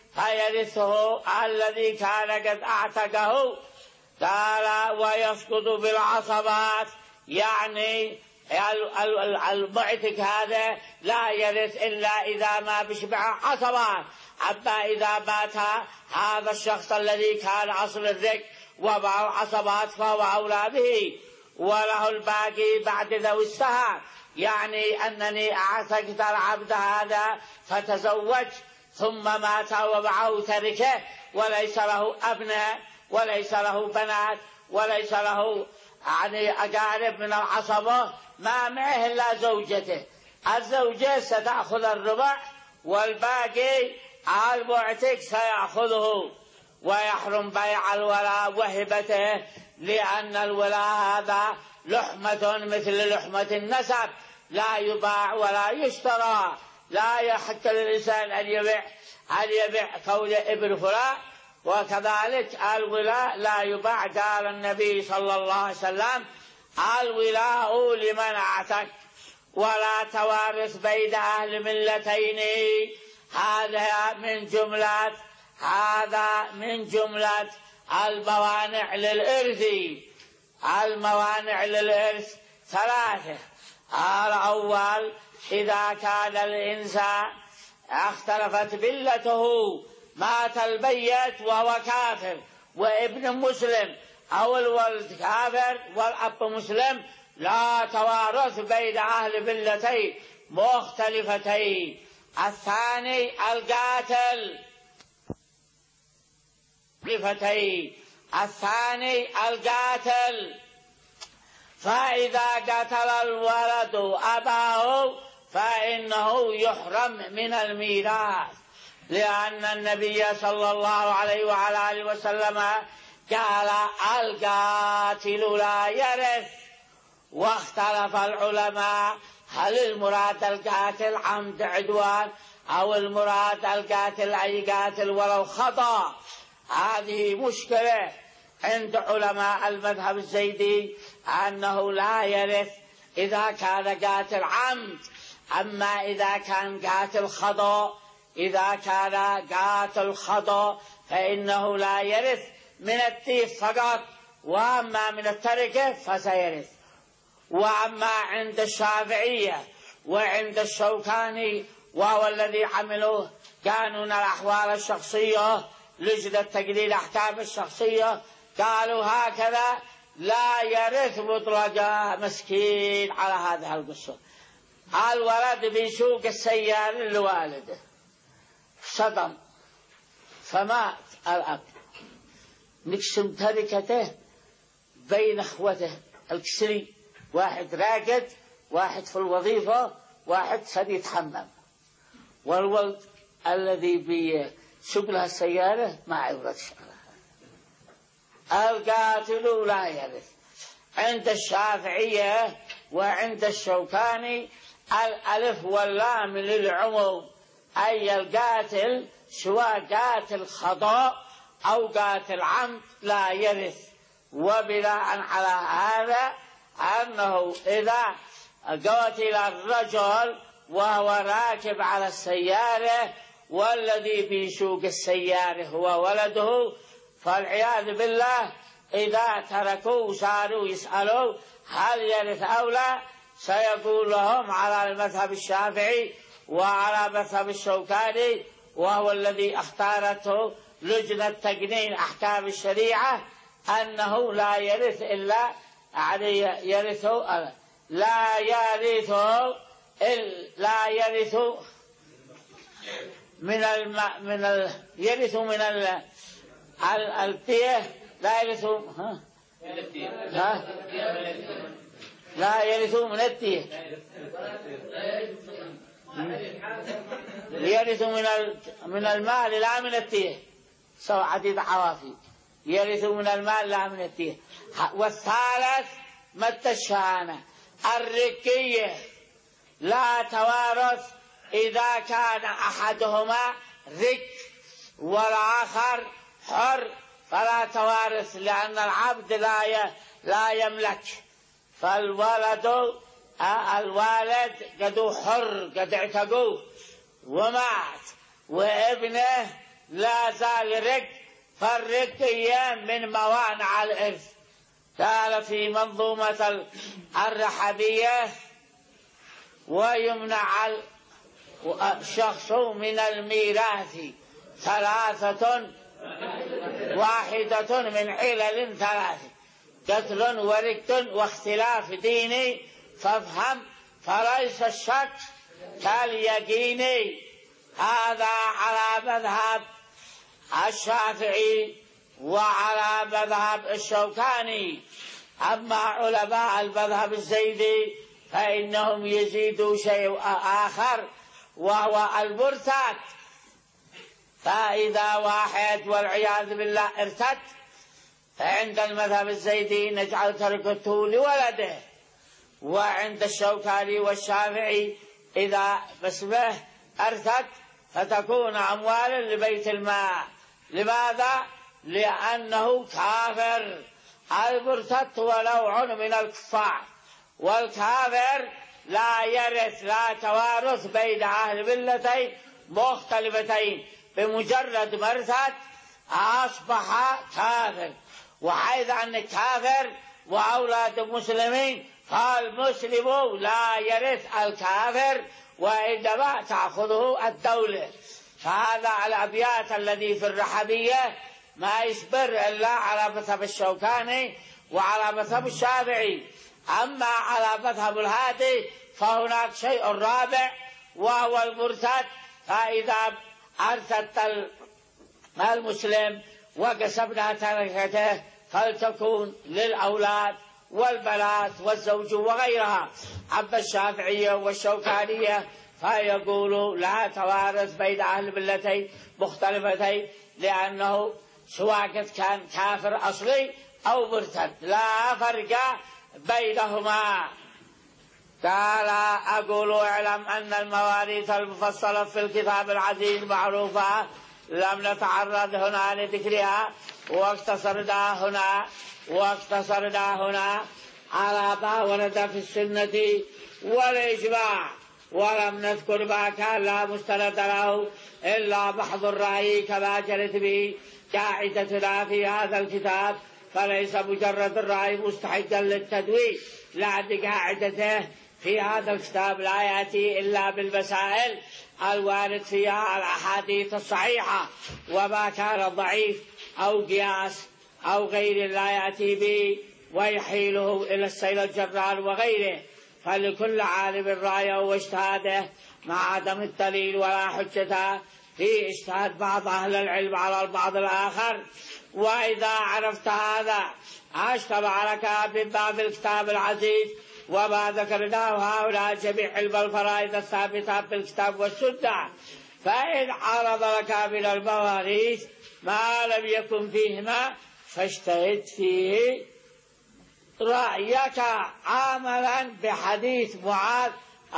فيرثه الذي كان قد أعتقه. قال ويسقط بالعصبات، يعني المعتق هذا لا يرث إلا إذا ما بشبع عصبات. أما إذا مات هذا الشخص الذي كان أصل الرق ومع العصبات فهو أولى به، وله الباقي بعد ذوي السهم. يعني أنني أعتقد العبد هذا فتزوج ثم مات ومعه تركه وليس له أبناء وليس له بنات وليس له يعني أقارب من العصبة، ما معه إلا زوجته. الزوجة ستأخذ الربع والباقي المعتق سيأخذه، ويحرم بيع الولاء وهبته، لأن الولاء هذا لحمة مثل لحمة النسب، لا يباع ولا يشترى. لا يحق للإنسان أن يبيع أن يبيع كون ابن فلان، وكذلك الولاء لا يباع. قال النبي صلى الله عليه وسلم الولاء لمن أعتق ولا توارث بين أهل ملتين. هذا من جملة هذا من جملة الموانع للإرث. الموانع للإرث ثلاثة. الأول إذا كان الإنسان اختلفت ملته، مات الميت وهو كافر وابن مسلم، أو الولد كافر والأب مسلم، لا توارث بين أهل ملتين مختلفتين. الثاني القاتل الثاني القاتل فإذا قتل الولد أباه فإنه يحرم من الميراث، لأن النبي صلى الله عليه وعلى آله وسلم قال القاتل لا يرث. واختلف العلماء هل المراد القاتل عمد عدوان أو المراد القاتل أي قاتل ولو خطأ. هذه مشكلة عند علماء المذهب الزيدي أنه لا يرث إذا كان قاتل عمد. أما إذا كان قاتل خطأ إذا كان قاتل خطأ فإنه لا يرث من التيف فقط، وأما من التركة فسيرث. وأما عند الشافعية وعند الشوكاني وهو الذي عملوه قانون الأحوال الشخصية لجنة تقليل أحكام الشخصية، قالوا هكذا لا يرث مطلقا. مسكين على هذه القصة. الولد بيسوق السيارة لوالده صدم فمات الأب، نقسم تركته بين أخوته الكسري، واحد راقد واحد في الوظيفة واحد سد يتحمم، والولد الذي بيسوق له السيارة ما يورث. القاتل لا يرث. عند الشافعية وعند الشوكاني الألف واللام للعموم، أي القاتل سواء قاتل خطأ أو قاتل عمد لا يرث. وبناء على هذا أنه إذا قتل الرجل وهو راكب على السيارة والذي بيسوق السيارة هو ولده، فالعياذ بالله إذا تركوا صاروا يسألوا هل يرث أو لا، سيقول لهم على المذهب الشافعي وعلى مذهب الشوكاني وهو الذي اختارته لجنة تقنين أحكام الشريعة أنه لا يرث إلا يعني يرث لا يرث لا يرث من الم من ال يرث من ال التيه لا يرث ها ها لا يرث من التيه يرث من من المال لا من التيه، سواء عديد عوافي يرث من المال لا من التيه. والثالث مت الشهانة الركية لا توارث إذا كان أحدهما رك والآخر حر، فلا توارث لأن العبد لا لا يملك. فالولد الوالد قد حر قد اعتقوه ومات، وابنه لا زال رق، فالرق هي من موانع الإرث. قال في منظومة الرحبية: ويمنع الشخص من الميراث ثلاثة واحدة من علل ثلاث: قتل ورق واختلاف ديني. فافهم فليس الشك كاليقين. هذا على مذهب الشافعي وعلى مذهب الشوكاني. أما علماء المذهب الزيدي فإنهم يزيدوا شيء آخر، وهو المرتد. فإذا واحد والعياذ بالله ارتد، فعند المذهب الزيدي نجعل تركته لولده، وعند الشوكاني والشافعي إذا باسمه ارتد فتكون أموالا لبيت المال. لماذا؟ لأنه كافر. المرتد هو نوع من الكفار، والكافر لا يرث، لا توارث بين أهل ملتين مختلفتين. بمجرد مرتد أصبح كافر. وحيث أن كافر وأولاد المسلمين، فالمسلم لا يرث الكافر، وإنما تأخذه الدولة. فهذا الأبيات الذي في الرحبية ما يصبر إلا على مذهب الشوكاني وعلى مذهب الشافعي. أما على مذهب الهادي فهناك شيء رابع، وهو المرتد. فإذا ارتد المسلم وقسمنا تركته فلتكون للأولاد والبنات والزوج وغيرها. أما الشافعية والشوكانية فيقولوا لا توارث بين أهل ملتين مختلفتين، لأنه سواء كان كافر أصلي أو مرتد لا فرق بينهما. قال: أقول اعلم أن المواريث المفصلة في الكتاب العزيز معروفة، لم نتعرض هنا لذكرها، واقتصرنا هنا واقتصرنا هنا على ما ورد في السنة والإجماع، ولم نذكر ما كان لا مستند له إلا محض الرأي كما جرت به قاعدتنا في هذا الكتاب. فليس مجرد الرأي مستحقا للتدوين، لأن قاعدته في هذا الكتاب لا يأتي إلا بالمسائل الوارد فيها الأحاديث الصحيحة، وما كان ضعيف أو قياس أو غير لا يأتي به ويحيله إلى السيل الجرار وغيره. فلكل عالم رأيه واجتهاده مع عدم الدليل ولا حجة في اجتهاد بعض أهل العلم على البعض الآخر. وإذا عرفت هذا أجتمع لك من باب الكتاب العزيز وما ذكرناه هؤلاء جميع علم الفرائض الثابتة بالكتاب والسنة. فإن عرض لك من المواريث ما لم يكن فيهما فاجتهد فيه رأيك عملا بحديث معاذ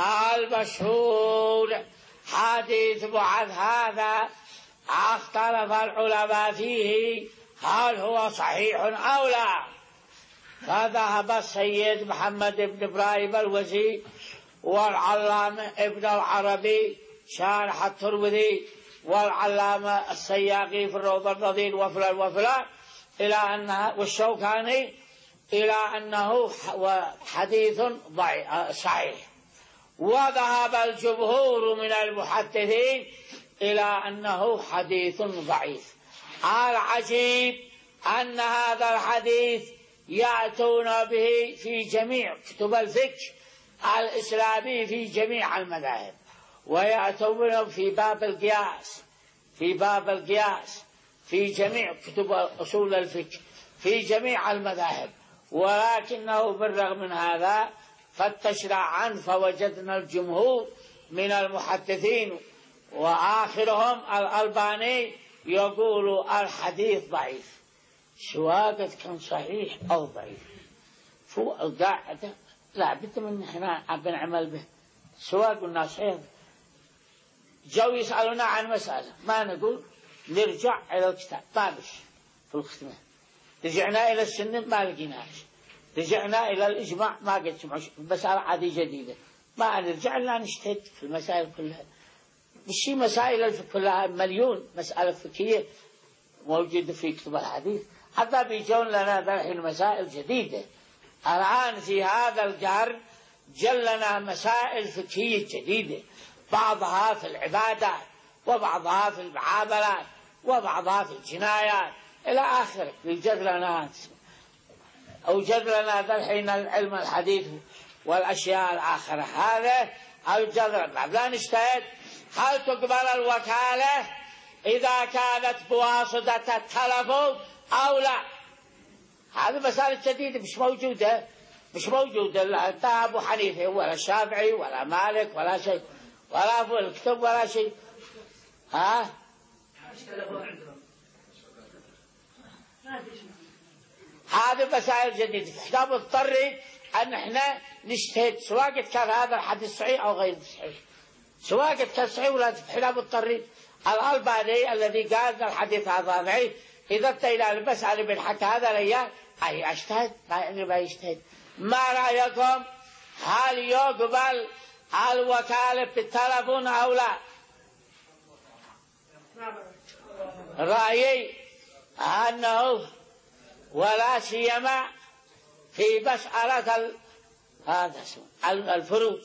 المشهور. حديث معاذ هذا اختلف العلماء فيه هل هو صحيح أو لا. فذهب السيد محمد بن إبراهيم الوزي والعلامة ابن العربي شارح الترمذي والعلامة السياقي في الروضة النظير وفلان وفلان إلى أنها والشوكاني إلى أنه حديث صحيح. وذهب الجمهور من المحدثين إلى أنه حديث ضعيف. العجيب أن هذا الحديث يأتون به في جميع كتب الفقه الإسلامي في جميع المذاهب، ويأتون في باب القياس في باب القياس في جميع كتب أصول الفقه في جميع المذاهب. ولكنه بالرغم من هذا فتشنا عنه فوجدنا الجمهور من المحدثين وآخرهم الألباني يقول الحديث ضعيف، سواء كان صحيح أو ضعيف. شو القاعدة لا بد من احنا بنعمل به، سواء قلنا صحيح. جو يسألنا عن مسألة ما نقول نرجع إلى الكتاب طالش في الختمة، رجعنا إلى السنة ما لقيناش، رجعنا إلى الإجماع ما قد سمعش، مسألة عادية جديدة ما نرجع لنا نجتهد في المسائل كلها. مش مسائل الفقه كلها مليون مسألة فقهية موجودة في كتب الحديث، حتى بيجون لنا الحين مسائل جديدة. الآن في هذا القرن جلنا مسائل فقهية جديدة، بعضها في العبادات وبعضها في المعاملات وبعضها في الجنايات إلى آخره. يوجد لنا أوجد لنا الحين العلم الحديث والأشياء الآخرة، هذا أوجد لنا. لا نجتهد هل تقبل الوكالة إذا كانت بواسطة التلفون أو لا. هذه مسائل جديدة مش موجودة مش موجودة لا أبو حنيفة ولا الشافعي ولا مالك ولا شيء ولا في الكتب ولا شيء. ها هذه مسائل جديدة، فاحنا مضطرين أن احنا نجتهد سواء كان هذا الحديث صحيح أو غير صحيح، سواء كان صحيح ولا احنا مضطرين. الألباني الذي قال الحديث هذا ضعيف، إذا انتهينا المسألة من حتى هذا الأيام أي أجتهد ما ما يجتهد. ما رأيكم هل يقبل الوكالة بالتلفون أو لا؟ رأيي أنه ولا سيما في مسألة هذا الفروج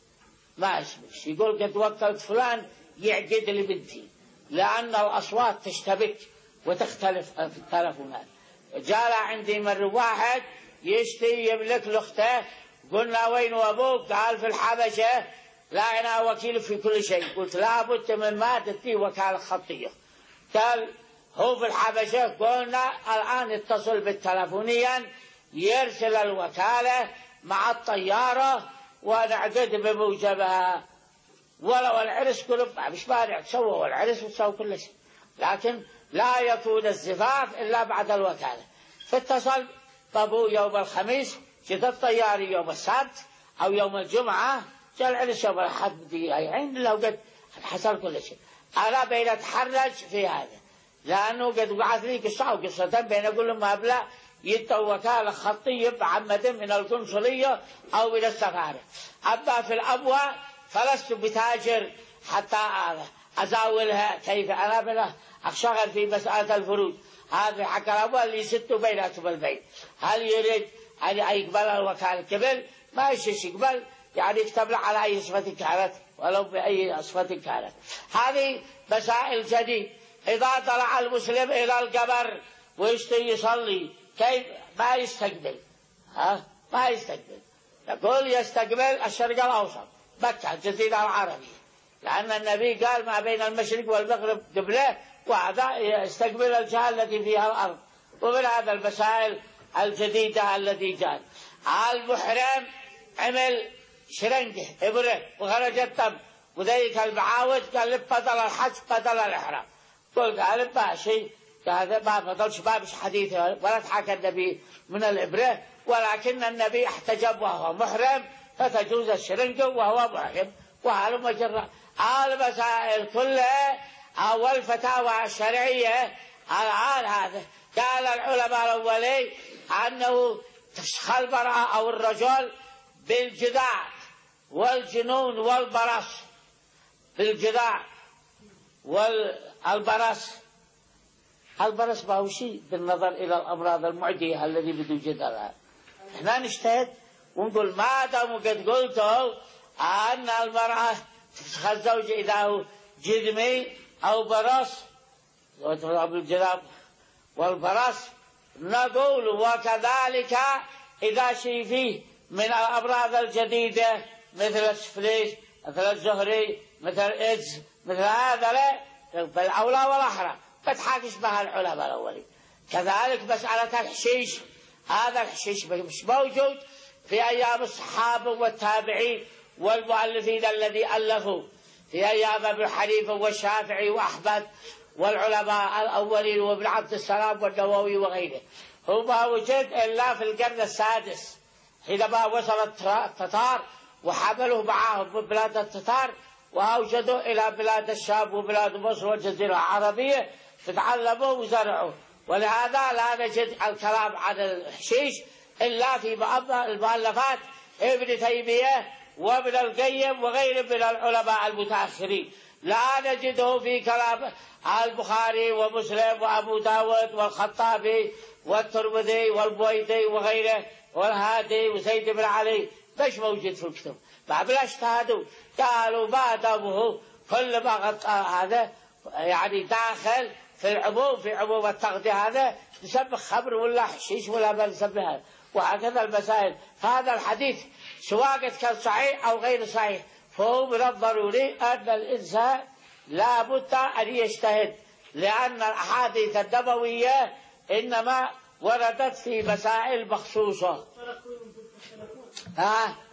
ما اسمش يقول قد وكلت فلان يعقد لي بنتي، لأن الأصوات تشتبك وتختلف في التلفونات. جاء عندي مرة واحد يشتري يملك لأخته، قلنا وين أبوك؟ قال في الحبشة. لا أنا وكيل في كل شيء. قلت لا بد من مادة في وكالة خطية. قال هو في الحبشة. قلنا الآن اتصل بالتلفونيا يرسل الوكالة مع الطيارة ونعقد بموجبها، ولو العرس كله مش مانع تسووا العرس وتسووا كل شيء، لكن لا يكون الزفاف إلا بعد الوكالة. فاتصل بابو يوم الخميس، جد الطياري يوم السبت أو يوم الجمعة، جاء العرس يوم الأحد بدقيقتين لو قد حصل كل شيء. أنا بين أتحرج في هذا لأنه قد وقعت لي قصة وقصة بين أقول لهم أبلا يدوا وكالة خطية بعمد من القنصلية أو من السفارة. أما في الأبوة فلست بتاجر حتى أزاولها كيف أنا بلا أشتغل في مسألة الفروج. هذا حق الأبوة اللي ستوا بيناتهم البيت. هل يريد أن يقبل الوكالة قبل ما يشيش يقبل، يعني يكتب له على أي صفة كانت ولو بأي صفة كانت. هذه مسائل جديدة. إذا طلع المسلم إلى القبر ويشتي يصلي كيف ما يستقبل؟ ها ما يستقبل. يقول يستقبل الشرق الأوسط مكة الجزيرة العربية، لأن النبي قال ما بين المشرق والمغرب قبله، وهذا يستقبل الجهة التي فيها الأرض. ومن هذا المسائل الجديدة التي جاءت المحرم عمل شرنجة إبرة وخرج الدم وذيك المعاود قال لب بدل الحج بدل الإحرام. قل قال ما شيء هذا ما فضلش ما مش حديث ولا تحكى النبي من الإبرة، ولكن النبي احتجب وهو محرم فتجوز الشرنجة وهو محرم. وهذا مجرد المسائل كلها أو الفتاوى الشرعية الآن هذا قال العلماء الأولين أنه تشخى المرأة أو الرجل بالجذاع والجنون والبرص، بالجذاع والبرص. البرص ما هو شيء بالنظر إلى الأمراض المعدية الذي بتوجد الآن. احنا نجتهد ونقول ما دام قد قلتوا أن المرأة تشخى الزوج إذا هو جذمي أو برص بالجذاب والبرص، نقول وكذلك إذا شيء فيه من الأمراض الجديدة مثل السفليش مثل الزهري مثل الإيدز مثل هذا لا بالأولى والأحرى بتحاكش بها العلماء الأولين. كذلك مسألة الحشيش، هذا الحشيش مش موجود في أيام الصحابة والتابعين والمؤلفين الذي ألفوا في أيام ابن حنيفة والشافعي وأحمد والعلماء الأولين وابن عبد السلام والنووي وغيره. هو ما وجد إلا في القرن السادس حينما وصل التتار وحملوا معهم من بلاد التتار وأوجدوا إلى بلاد الشام وبلاد مصر والجزيرة العربية فتعلموا وزرعوا. ولهذا لا نجد الكلام عن الحشيش إلا في المؤلفات ابن تيمية وابن القيم وغيره من العلماء المتأخرين. لا نجده في كلام البخاري ومسلم وأبو داود والخطابي والترمذي والبويدي وغيره والهادي وزيد بن علي، مش موجود في الكتب. فبلا اجتهدوا قالوا ما دامه كل ما غطى هذا يعني داخل في العموم، في عموم التغذية هذا نسبح خمر ولا حشيش ولا ما نسبحها، وهكذا المسائل. هذا الحديث سواء كان صحيح أو غير صحيح فهو من الضروري أن الإنسان لا بد أن يجتهد، لأن الأحاديث النبوية إنما وردت في مسائل مخصوصة. ها؟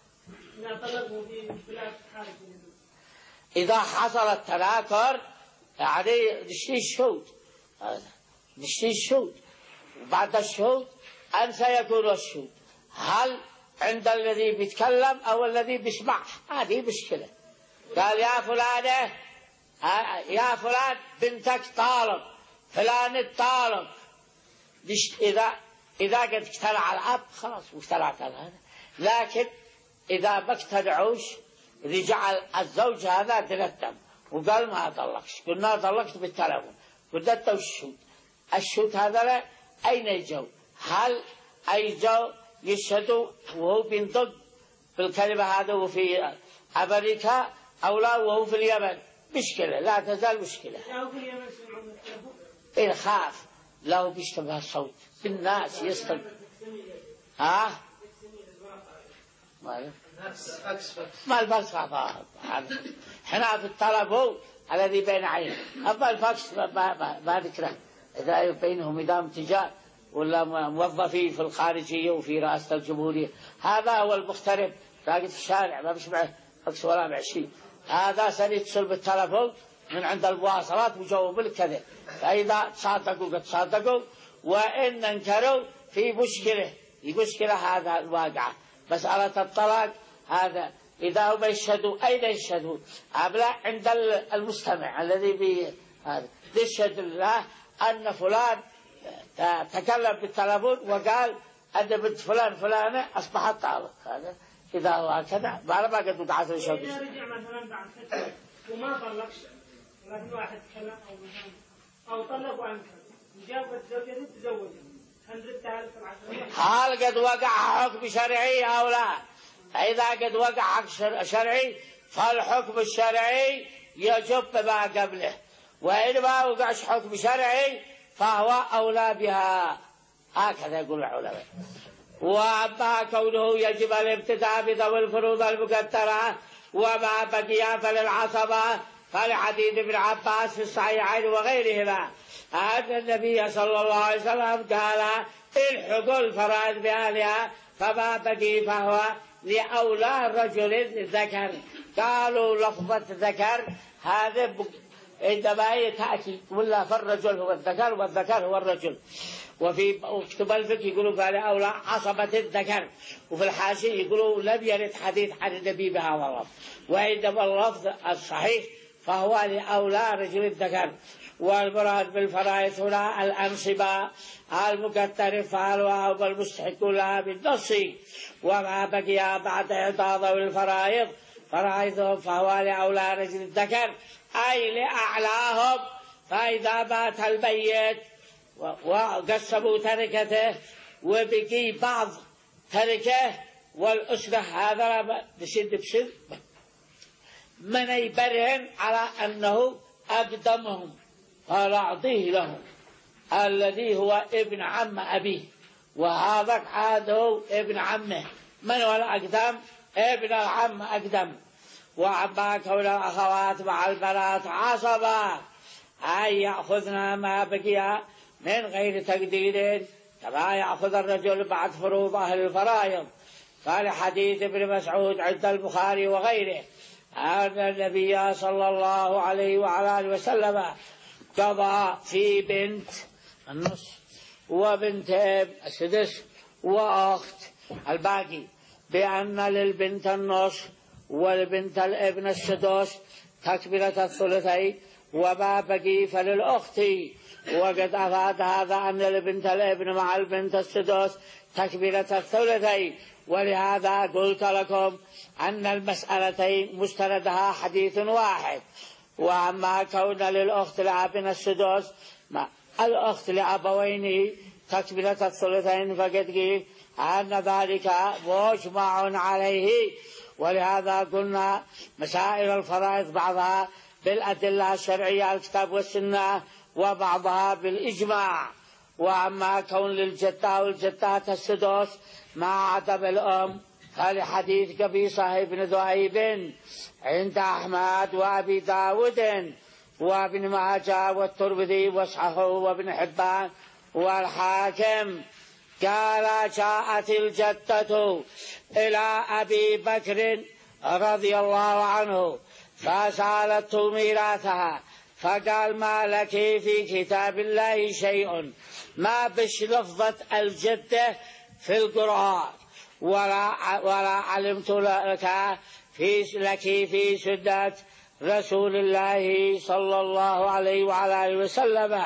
إذا حصل التناكر يعني نشتي الشهود، نشتي الشهود، وبعد الشهود أن سيكون الشهود هل عند الذي بيتكلم أو الذي بيسمع؟ هذه مشكلة. قال يا فلانة يا فلان بنتك طالب، فلان الطالب، إذا إذا قد اقتنع الأب خلاص واقتنعت هذا. لكن إذا ما اقتنعوش رجع الزوج هذا تندم وقال ما طلقش، قلنا طلقت بالتلفون، قلنا انت والشهود، الشهود هذا أين يجوا؟ هل أيجوا يشهدوا وهو بينطق بالكلمة هذا وفي أمريكا أو لا وهو في اليمن؟ مشكلة، لا تزال مشكلة. إن خاف له بيشتبه الصوت بالناس يستمع. ها؟ ما ما الفاكس هذا؟ احنا في الطلب هو الذي بين عين، أما الفاكس ما ما ما ذكره. إذا بينهم نظام تجار ولا موظفين في الخارجية وفي رئاسة الجمهورية، هذا هو المغترب راقد في الشارع ما بيسمع فاكس ولا معشي، هذا سيتصل بالتلفون من عند المواصلات وجاوب الكذا. فإذا صادقوا قد صادقوا، وإن انكروا في مشكلة، في مشكلة. هذا الواقع مسألة الطلاق هذا إذا هم يشهدوا أين يشهدوا؟ أبلا عند المستمع الذي بي هذا يشهد الله أن فلان تكلم بالتلفون وقال أن بنت فلان فلانة أصبحت طالق. هذا إذا هو هكذا بعد ما قد متعاثر يشهد. إذا رجع مثلا بعد فترة وما طلقش، لكن واحد تكلم أو مثلا أو طلق وأنكر وجابت زوجته تزوجه، هل قد وقع حكم شرعي أو لا؟ إذا قد وقع حكم شرعي فالحكم الشرعي يجب ما قبله، وإن ما وقعش حكم شرعي فهو أولى بها، هكذا يقول العلماء. وأما كونه يجب الابتداء بذوي الفروض المقدرة وما بقي فللعصبة، فلحديث ابن عباس في الصحيحين وغيرهما أن النبي صلى الله عليه وسلم قال الحقوا الفرائض بأهلها فما بقي فهو لأولى الرجل الذكر. قالوا لفظة ذكر هذا عندما تأتي ولا فالرجل هو الذكر والذكر هو الرجل. وفي كتب الفقه يقولوا قال أولى عصبة الذكر، وفي الحاشية يقولوا لم يرد حديث عن النبي بهذا اللفظ، وعندما اللفظ الصحيح فهو لأولى رجل الذكر. والمراد بالفرائض هنا الأنصبة المكتر فعلها والمستحق لها بالنص، وما بقي بعد إعطاء ذوي الفرائض فرائضهم فهو لأولى رجل الذكر أي لأعلاهم. فإذا مات الميت وقسموا تركته وبقي بعض تركه والأسرة هذا بسد بسد من يبرهن على أنه أقدمهم قال أعطيه لهم الذي هو ابن عم أبيه، وهذا عاده ابن عمه. من هو الأقدم؟ ابن العم أقدم. وعما كون الأخوات مع البنات عصبا أي يأخذنا ما بقي من غير تقدير كما يأخذ الرجل بعد فروض أهل الفرائض. قال حديث ابن مسعود عند البخاري وغيره أن النبي صلى الله عليه وعلى آله وسلم قضى في بنت النص وبنت السدس وأخت الباقي بأن للبنت النص والبنت الابن السدس تكبيرة الثلثين وما بقي فللأخت. وقد أفاد هذا أن للبنت الابن مع البنت السدس تكبيرة الثلثين. ولهذا قلت لكم أن المسألتين مستندها حديث واحد، وأما كون للأخت لأب السدس ما الأخت لأبوين تكملة الثلثين فقد قيل أن ذلك مجمع عليه، ولهذا قلنا مسائل الفرائض بعضها بالأدلة الشرعية الكتاب والسنة وبعضها بالإجماع. وأما كون للجدة والجدات السدس مع عدم الأم فلحديث قبيصة بن ذؤيب عند أحمد وأبي داود وابن ماجه والترمذي وصححه وابن حبان والحاكم قال جاءت الجدة إلى أبي بكر رضي الله عنه فسألته ميراثها فقال ما لك في كتاب الله شيء، ما بش لفظة الجدة في القرآن ولا, ولا علمت لك في لك في سنة رسول الله صلى الله عليه وعلى آله وسلم،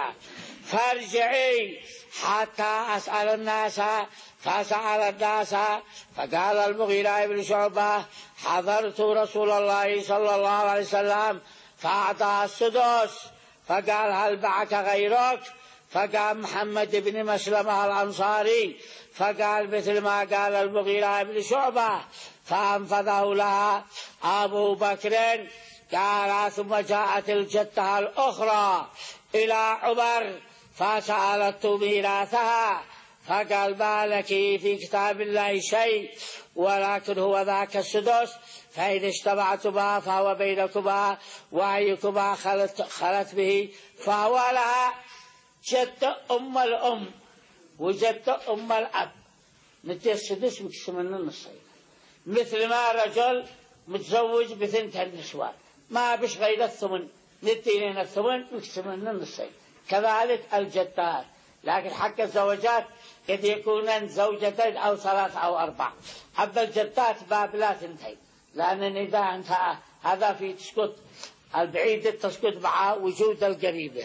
فارجعي حتى أسأل الناس. فسأل الناس فقال المغيرة بن شعبة حضرت رسول الله صلى الله عليه وسلم فأعطى السدس، فقال هل معك غيرك؟ فقال محمد بن مسلمة الأنصاري، فقال مثل ما قال المغيرة بن شعبة، فأنفذه لها أبو بكر. قال ثم جاءت الجدة الأخرى إلى عمر فسألته ميراثها فقال ما لك في كتاب الله شيء ولكن هو ذاك السدس، فإن اجتمعتما فهو بينكما وأيكما خلت, خلت به فهو لها. جد أم الأم وجد أم الأب نتي السدس مقسمن النصين، مثل ما رجل متزوج بثنتين النسوان ما بش غير الثمن نتينين الثمن مقسمن النصين، كذلك الجدات. لكن حق الزوجات قد يكونن زوجتين أو ثلاث أو أربع، أما الجدات باب لا تنتهي، لأن إذا انتهى هذا في تسكت البعيد تسكت مع وجود القريبة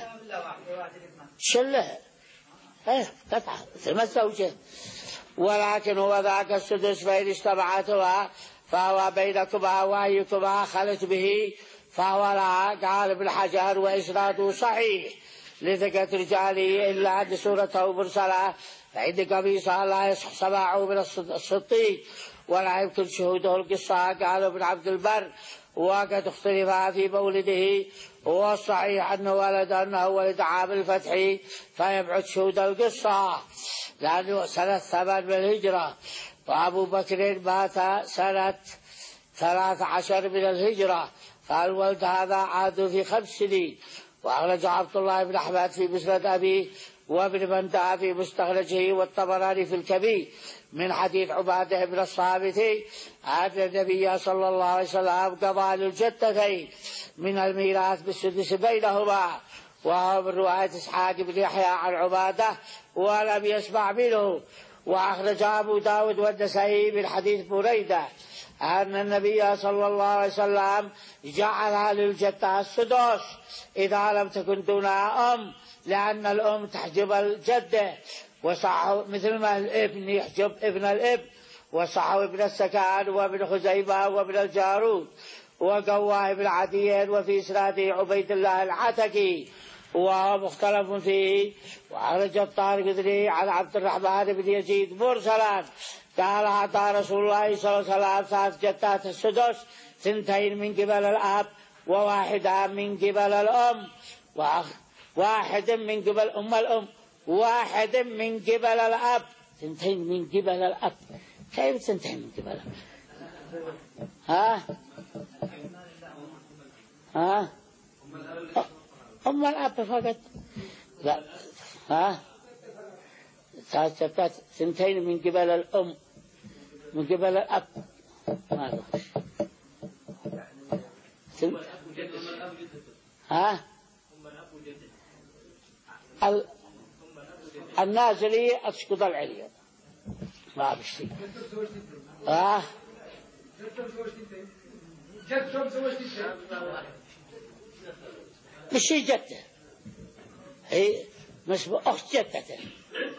شله ايه قطعة ثم الزوجة. ولكن هو ذاك السدس فإن اجتمعتها فهو بينكما وأيكما خلت به فهو لها. قال ابن حجر وإسناده صحيح لثقة رجاله إلا أن سورته مرسلة، فعند قبيصة لا يصح سماعه من الصديق ولا يمكن شهوده القصة. قال ابن عبد البر وقد اختلف في مولده، هو الصحيح أنه ولد أنه ولد عام الفتح فيبعد شهود القصة لأنه سنة ثمان من الهجرة، وأبو بكر مات سنة ثلاث عشر من الهجرة، فالولد هذا عاد في خمس سنين. وأخرج عبد الله بن أحمد في مسند أبيه وابن مندى في مستخرجه والطبراني في الكبير من حديث عبادة بن الصامت أن النبي صلى الله عليه وسلم قضى للجدتين من الميراث بالسدس بينهما، وهو من رواية إسحاق بن يحيى عن عبادة ولم يسمع منه. وأخرج أبو داود والنسائي من حديث بريدة أن النبي صلى الله عليه وسلم جعل للجدة السدس إذا لم تكن دونها أم، لأن الأم تحجب الجدة، وصحه مثل ما الابن يحجب ابن الابن، وصحه ابن السكان وابن خزيمة وابن الجارود وقواه ابن عدي، وفي إسناده عبيد الله العتكي وهو مختلف فيه. وأخرج الطارقطني عن عبد الرحمن بن يزيد مرسلا قال أعطى رسول الله صلى الله عليه وسلم ثلاث جدات السدس، ثنتين من قبل الأب وواحدة من قبل الأم، واحد من قبل أم الأم واحد من قبل الأب، ثنتين من قبل الأب. كيف ثنتين من قبل الأب؟ ها ها أم الأب فقط؟ لا ها ثلاث جدات ثنتين من قبل الأم من قبل الأب ماذا ثن... ها ال... النازلي أسقط العليا ما بشي ها مشي جدة هي مش أخت جدته.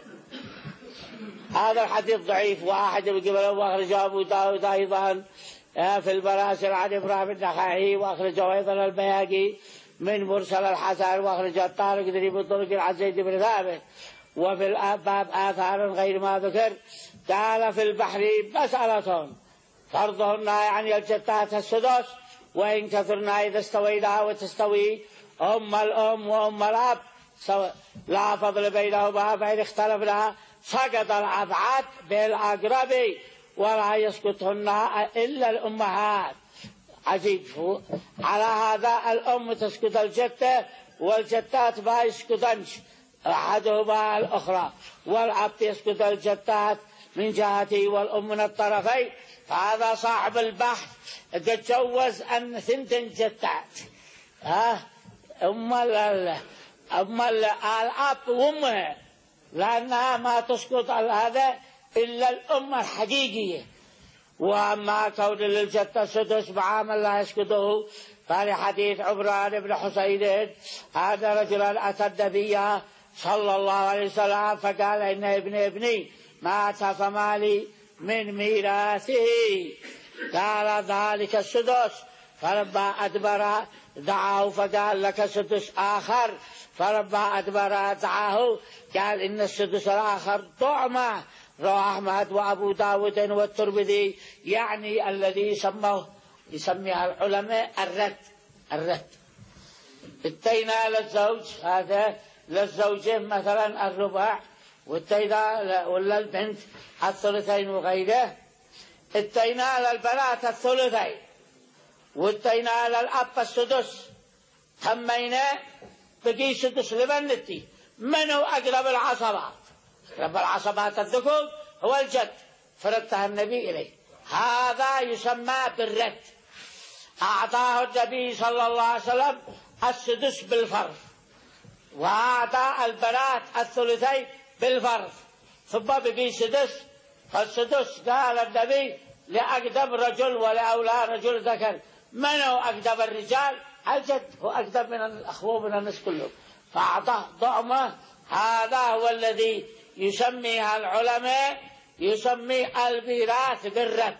هذا الحديث ضعيف. واحد من قبل وأخرج أبو داود أيضا في المراسل عن إبراهيم النخعي، وأخرجه أيضا البيهقي من مرسل الحسن، وأخرج الطارقطني من طرق عن زيد بن ثابت. وفي الباب آثار غير ما ذكر. قال في البحر مسألة فرضهن يعني الجتات السدس، وإن كثرنا إذا استوينا وتستوي أم الأم وأم الأب لا فضل بينهما، فإن اختلفنا سقط الأبعاد بالأقرب ولا يسقطهن إلا الأمهات. عجيب. على هذا الأم تسقط الجتة والجتات ما يسقطنش أحدهما الأخرى، والأب يسقط الجتات من جهته والأم من الطرفين. فهذا صاحب البحث قد جوز أن ثنتين جتات، ها أم أم الأب وأمها، لأنها ما تسقط هذا إلا الأم الحقيقية. وأما كون للجدة سدس بعامل لا يسقطه فلحديث عمران بن حسين هذا رجلا أتى النبي صلى الله عليه وسلم فقال إن ابن ابني مات فمالي من ميراثه، قال ذلك السدس. فلما أدبر دعاه فقال لك سدس آخر، فلما أدبر دعاه قال إن السدس الآخر طعمة. رواه أحمد وأبو داود والترمذي، يعني الذي يسموه يسميها العلماء الرد. الرد التينا للزوج، هذا للزوجين مثلا الربع، والتينا ولا البنت الثلثين وغيره. التينا للبنات الثلثين، والتينا للأب السدس. تمينا بقي سدس لبنتي. منو أقرب العصبات؟ أقرب العصبات الذكور هو الجد، فردتها النبي إليه. هذا يسمى بالرد. أعطاه النبي صلى الله عليه وسلم السدس بالفرض، وأعطى البنات الثلثين بالفرض، ثم بقي سدس. فالسدس قال النبي لأقدم رجل ولأولى رجل ذكر. من هو أقدم الرجال؟ الجد هو أقدم من الأخوة من الناس كلهم، فأعطاه ضعمه. هذا هو الذي يسميها العلماء يسمي الميراث بالرد.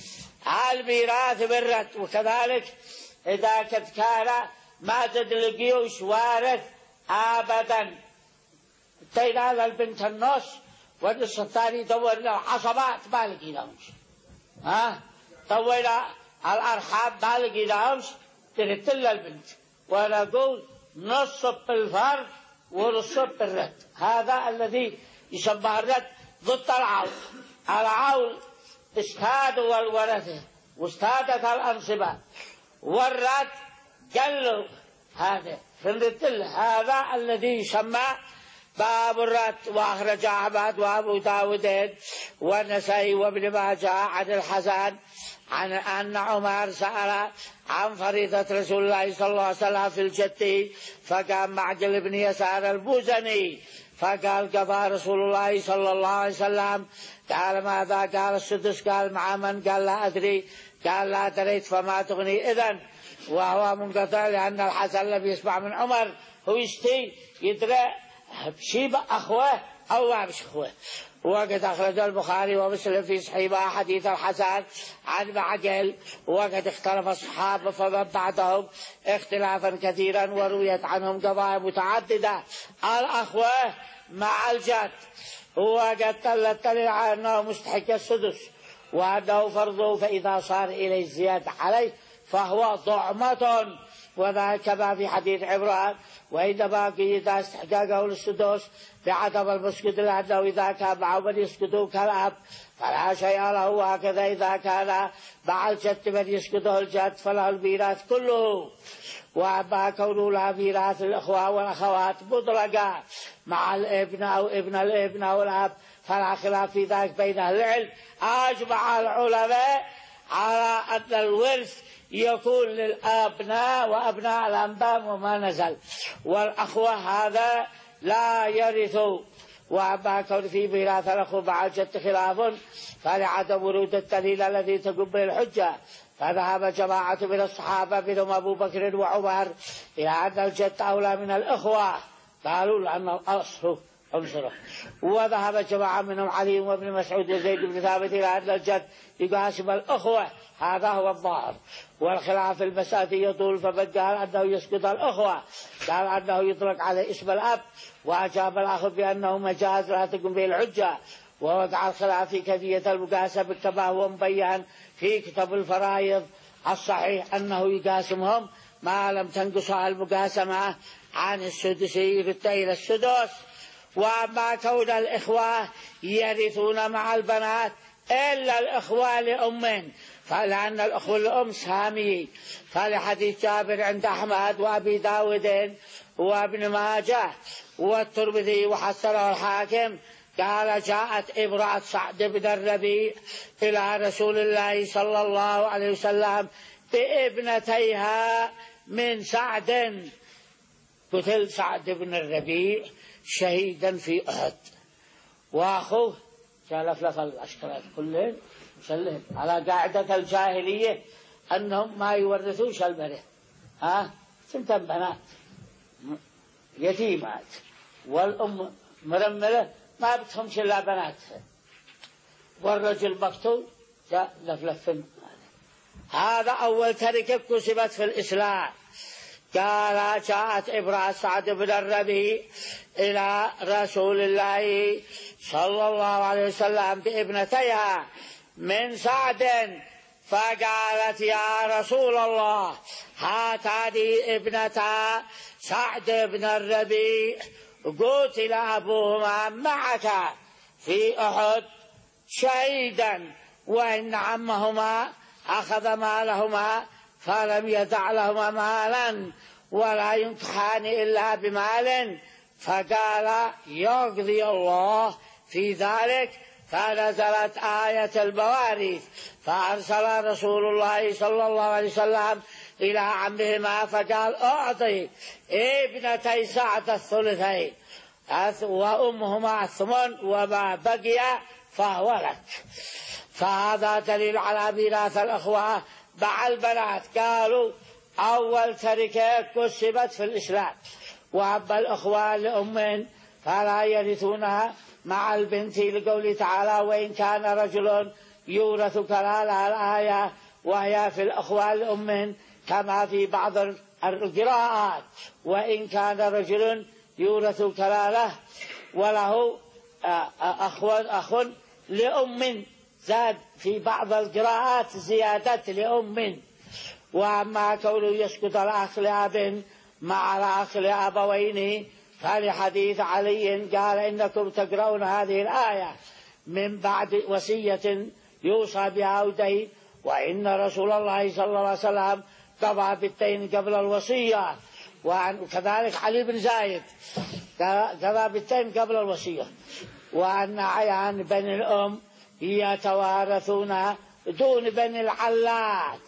الميراث بالرد. وكذلك إذا كان ما تدلقيوش وارث أبدا، تينا البنت النص والنص الثاني دورنا العصبات ما لقيناهمش، ها طوينا الأرحام ما لقيناهمش، ترث لنا البنت ونقول نص بالفرض ونص بالرد. هذا الذي يسمى الرد ضد العول. العول استادوا والورثة واستادت الأنصبة، والرد قلوا هذا في الرد. هذا الذي يسمى باب الرد. وأخرج أحمد وأبو داود والنسائي وابن ماجه عن الحسن عن أن عمر سأل عن فريضة رسول الله صلى الله عليه وسلم في الجد، فقام معجل بن يسار البوزني فقال قضى رسول الله صلى الله عليه وسلم. قال ماذا؟ قال السدس. قال مع من؟ قال لا أدري. قال لا دريت فما تغني إذن. وهو منقطع لأن الحسن لم يسمع من عمر، هو يشتي يدري بشيب أخوه أو ما بش أخوه. وقد أخرج البخاري ومسلم في صحيحه حديث الحسن عن معقل. وقد اختلف الصحابة فمن بعدهم اختلافا كثيرا، ورويت عنهم قضايا متعددة. الأخوة مع الجد، وقد دل على أنه مستحق السدس وأنه فرضه، فإذا صار إليه الزيادة عليه فهو ضعمة. وذلك كما في حديث عمران وإنما إذا استحقاقه للسدس بعدم المسكت، لأنه إذا كان معه من يسكته كالأب فلا شيء له، وهكذا إذا كان مع الجد من يسكته الجد فله الميراث كله. وأما كونه لا ميراث الأخوة والأخوات مطلقة مع الابن أو ابن الابن أو الأب فلا خلاف في ذلك بين أهل العلم. أجمع العلماء على أن الورث يكون للأبناء وأبناء الأنباب وما نزل، والأخوة هذا لا يرثوا. وأما كون في ميراث الأخوة مع الجد خلاف فلعدم ورود الدليل الذي تقوم به الحجة. فذهب جماعة من الصحابة منهم أبو بكر وعمر إلى أن الجد أولى من الأخوة، قالوا لأن الأصل انصره. وذهب جماعة منهم علي وابن مسعود وزيد بن ثابت إلى أن الجد يقاسم الأخوة، هذا هو الظاهر. والخلاف المسألة يطول، فمن قال أنه يسقط الأخوة قال أنه يطلق على اسم الأب، وأجاب الآخر بأنه مجاز لا تقوم به الحجة. ووقع الخلاف في كيفية المقاسمة كما هو مبين في كتاب الفرائض. الصحيح أنه يقاسمهم ما لم تنقص المقاسمة عن السدس إلى السدس. وما كون الإخوة يرثون مع البنات إلا الإخوة لأم، فلأن الأخوة لأم سامي، فلحديث جابر عند أحمد وأبي داود وابن ماجه والترمذي وحسنه الحاكم قال جاءت امرأة سعد بن الربيع إلى رسول الله صلى الله عليه وسلم بابنتيها من سعد. قتل سعد بن الربيع شهيدا في أحد، وأخوه جالف لك الأشكالات كلهم مسلهم على قاعدة الجاهلية أنهم ما يورثوش البنات، ها سنتم بنات يتيمات، والأم مرملة ما بتهمش إلا بناتها، والرجل مقتول جاء لفلفن. هذا أول تركة كسبت في الإسلام. قال جاءت امرأة سعد بن الربيع إلى رسول الله صلى الله عليه وسلم بابنتيها من سعد، فقالت يا رسول الله هاتان ابنتا سعد بن الربيع قتل أبوهما معك في أحد شهيدا، وإن عمهما أخذ مالهما فلم يدع لهما مالا ولا ينكحان إلا بمال، فقال يقضي الله في ذلك، فنزلت آية المواريث، فأرسل رسول الله صلى الله عليه وسلم إلى عمهما فقال أعطي ابنتي سعد الثلثين وأمهما الثمن وما بقي فهو لك. فهذا دليل على ميراث الأخوة مع البنات. قالوا أول تركة كسبت في الإسلام. وأما الأخوة لأم فلا يرثونها مع البنت لقوله تعالى وإن كان رجل يورث كلالة الآية، وهي في الأخوة لأم كما في بعض القراءات وإن كان رجل يورث كلالة وله أخ أخ لأم، زاد في بعض القراءات زيادة لأم. وأما كونه يسقط الأخ لأب مع الأخ لأبوين فلحديث علي قال إنكم تقرؤون هذه الآية من بعد وصية يوصى بها ودين، وإن رسول الله صلى الله عليه وسلم قضى بالدين قبل الوصية، وكذلك علي بن زايد قضى بالدين قبل الوصية. وأن عيان بني الأم يتوارثون دون بني العلات.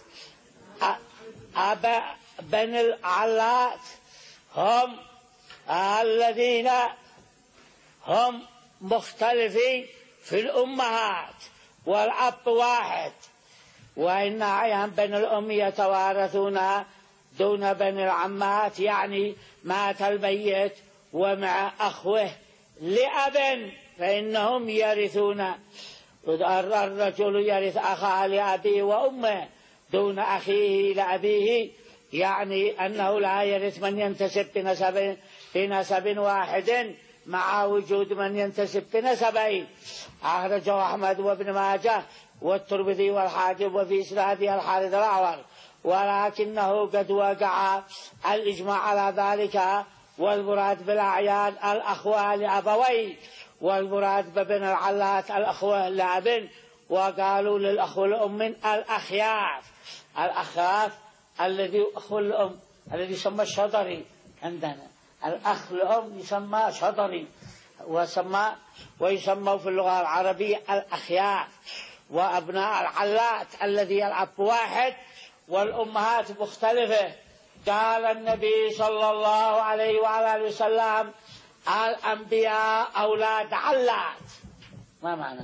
أبا بني العلات هم الذين هم مختلفين في الأمهات والأب واحد، وإن عيان بني الأم يتوارثون دون بني العمات، يعني مات الميت ومع أخوه لأب فإنهم يرثون. الرجل يرث أخاه لأبيه وأمه دون أخيه لأبيه، يعني أنه لا يرث من ينتسب بنسب, بنسب واحد مع وجود من ينتسب بنسبين. أخرجه أحمد وابن ماجه والترمذي والحاكم وفي إسناده الحارث الأعور، ولكنه قد وقع الإجماع على ذلك. والمراد بالأعيان الأخوة لأبوين، والمراد ببن العلات الأخوة لأب، وقالوا للأخوة لأم الأخياف. الأخياف الذي أخو الأم الذي يسمى الشطري عندنا، الأخ لأم يسمى شطري، وسمى ويسمى في اللغة العربية الأخياف. وأبناء العلات الذي الأب واحد والأمهات مختلفة. قال النبي صلى الله عليه وعلى وسلم الأنبياء أولاد علات. ما معنى؟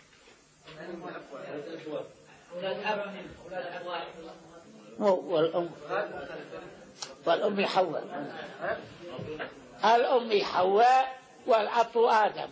والأم والأم حواء الأم حواء والأب آدم.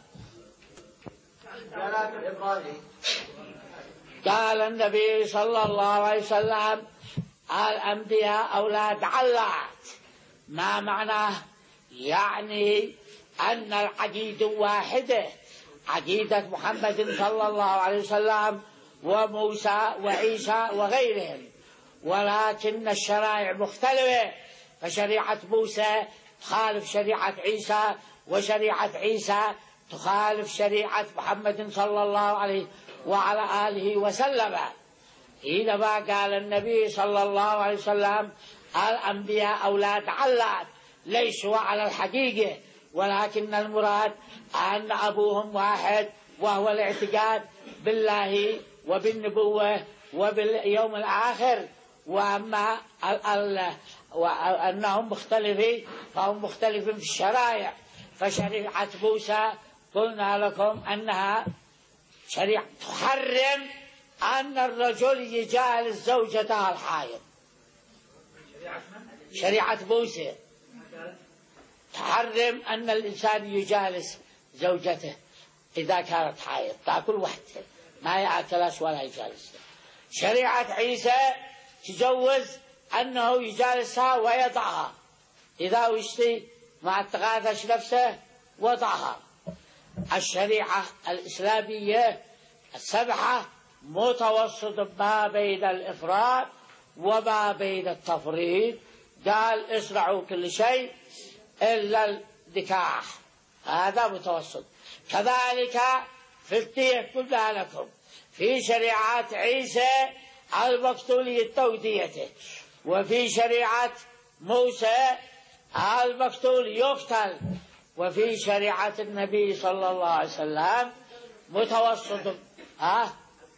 قال النبي صلى الله عليه وسلم الأنبياء أولاد علات. ما معناه؟ يعني أن العقيدة واحدة، عقيدة محمد صلى الله عليه وسلم وموسى وعيسى وغيرهم، ولكن الشرائع مختلفة، فشريعة موسى تخالف شريعة عيسى، وشريعة عيسى تخالف شريعة محمد صلى الله عليه وعلى آله وسلم. حينما قال النبي صلى الله عليه وسلم الأنبياء أولاد علات، ليسوا على الحقيقة، ولكن المراد أن أبوهم واحد، وهو الاعتقاد بالله وبالنبوة وباليوم الآخر. وأما أنهم مختلفين فهم مختلفين في الشرائع. فشريعة موسى قلنا لكم أنها شريعة تحرم أن الرجل يجالس زوجته الحائض. شريعة موسى تحرم أن الإنسان يجالس زوجته إذا كانت حائض، تأكل وحدها، ما يأكلش ولا يجالس. شريعة عيسى تجوز أنه يجالسها ويضعها، إذا وشتي ما تغادش نفسه وضعها. الشريعة الإسلامية السبعة متوسط ما بين الإفراط وما بين التفريط. قال اصنعوا كل شيء إلا النكاح، هذا متوسط. كذلك في الدية قلنا لكم في شريعة عيسى المقتول يتو ديته، وفي شريعة موسى المقتول يقتل، وفي شريعة النبي صلى الله عليه وسلم متوسط. ها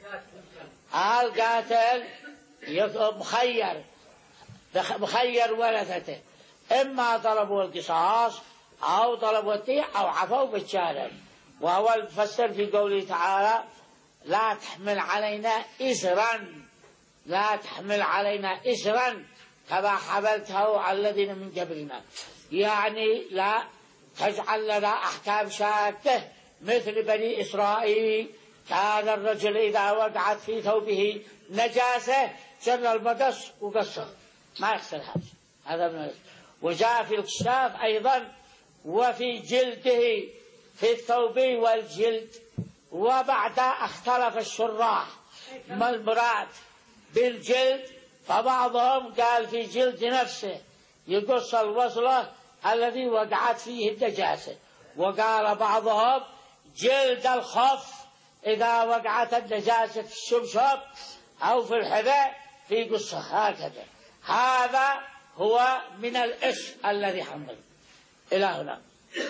القاتل مخير مخير ورثته، إما طلبوا القصاص أو طلبوا الدية أو عفوا بالجانب. وهو المفسر في قوله تعالى لا تحمل علينا إسرا، لا تحمل علينا إسرا كما حملته على الذين من قبلنا، يعني لا تجعل لنا أحكام شاكة مثل بني إسرائيل. كان الرجل إذا وقعت في ثوبه نجاسة جر المقص وقصه، ما يغسل هذا هذا من الرجل. وجاء في الكشاف أيضا وفي جلده في الثوب والجلد. وبعد اختلف الشراح ما المراد بالجلد، فبعضهم قال في جلد نفسه يقص الوصلة الذي وقعت فيه النجاسة، وقال بعضهم جلد الخف إذا وقعت النجاسة في الشبشب أو في الحذاء في قصة، هكذا. هذا هو من الاسم الذي حمل. إلى هنا.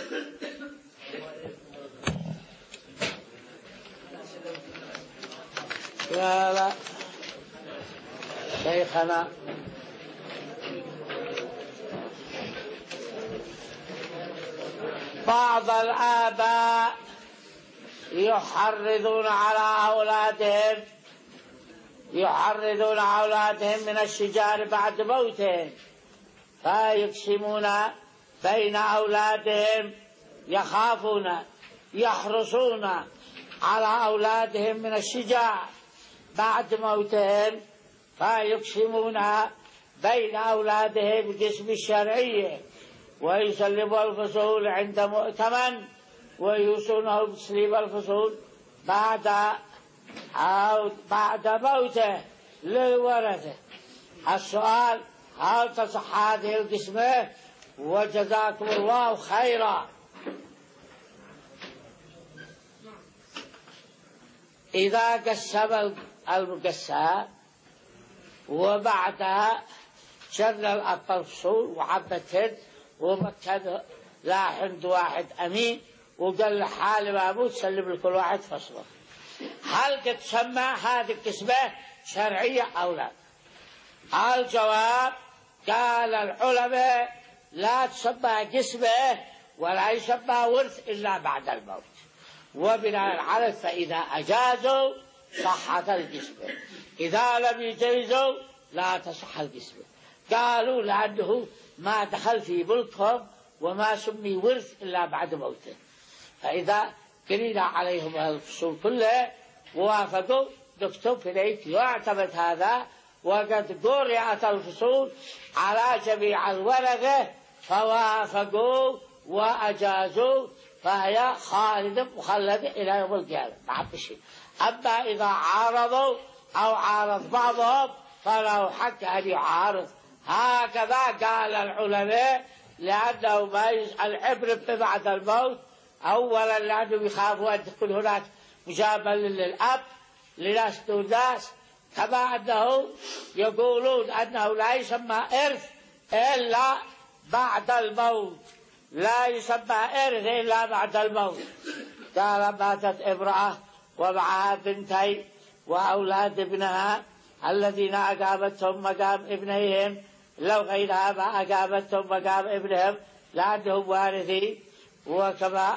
قال شيخنا بعض الآباء يحرضون على أولادهم يحرضون أولادهم من الشجار بعد موتهم، فيقسمون بين أولادهم، يخافون يحرصون على أولادهم من الشجار بعد موتهم، فيقسمون بين أولادهم بقسم الشرعية، ويسلموا الفصول عند مؤتمن، ويوصونه بتسليم الفصول بعد أو بعد موته للورثة. السؤال هل تصح هذه القسمة؟ وجزاكم الله خيرا. إذا قسم المقسى وبعدها شر الأب الفصول وعبتهن ومكن لا عند واحد أمين وقال له حال ما أموت سلم لكل واحد فصله، هل قد تسمى هذه القسمة شرعية أو لا؟ الجواب قال العلماء لا تسمى قسمة ولا يسمى ورث إلا بعد الموت، وبناء على فإذا أجازوا صحت القسمة، إذا لم يجيزوا لا تصح القسمة. قالوا لأنه ما دخل في ملكهم وما سمي ورث إلا بعد موته. فإذا قرينا عليهم الفصول كلها ووافقوا نكتب في العيد يعتمد هذا، وقد قرأت الفصول على جميع الورقة فوافقوا وأجازوا، فهي خالدة مخلدة إلى يوم القيامة مع بشيء. أما إذا عارضوا أو عارض بعضهم فله حق أن يعارض. هكذا قال العلماء، لأنه ما العبر بعد الموت، أولا لأنه يخافوا أن تكون هناك مجابلة للأب لناس دون ناس، كما أنه يقولون أنه لا يسمى إرث إلا بعد الموت، لا يسمى إرث إلا بعد الموت. قال ماتت امرأة ومعها بنتين وأولاد ابنها الذين أقامتهم مقام ابنيهم، لو غيرها ما أقامتهم مقام ابنهم لأنهم وارثين، وكما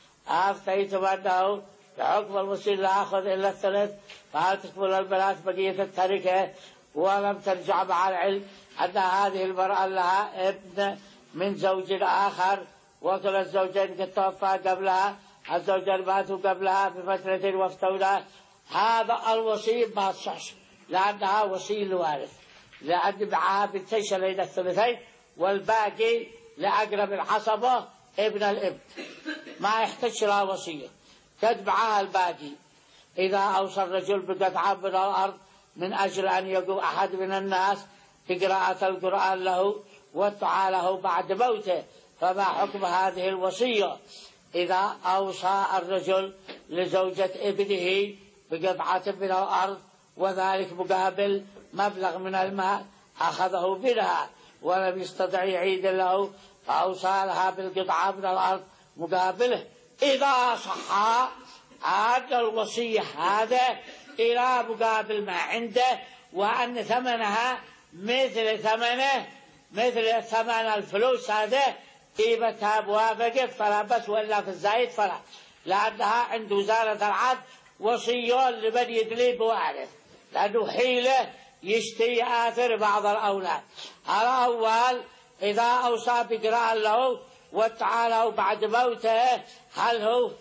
أفتيتم أنه بحكم الوصي لا أخذ إلا الثلث، فهل تكمل البنات بقية التركة؟ ولم ترجع مع العلم أن هذه المرأة لها ابن من زوج آخر، وكلا الزوجين قد توفى قبلها، الزوجين ماتوا قبلها بفترة وافتونا، هذا الوصي ما صحش لأنها وصي الوارث، لأن معها بنتين شلين الثلثين والباقي لأقرب العصبة ابن الابن، ما يحتاج لها وصية، قد معها الباقي. إذا أوصى الرجل بقطعة من الأرض من أجل أن يقوم أحد من الناس بقراءة القرآن له والدعاء له بعد موته، فما حكم هذه الوصية؟ إذا أوصى الرجل لزوجة ابنه بقطعة من الأرض وذلك مقابل مبلغ من المال أخذه منها ولم يستطع يعيد له، فأوصى لها بالقطعة من الأرض مقابله، إذا صح أن الوصية هذا إلى مقابل ما عنده، وأن ثمنها مثل ثمنه مثل ثمن الفلوس هذا قيمتها موافقة فلا بس، وإلا في الزايد فلا، لأنها عند وزارة العدل وصية لمن يدلي بوارث، لأنه حيلة يشتي آثر بعض الأولاد. الأول إذا أوصى بقراء له وتعالى بعد موته، هل هو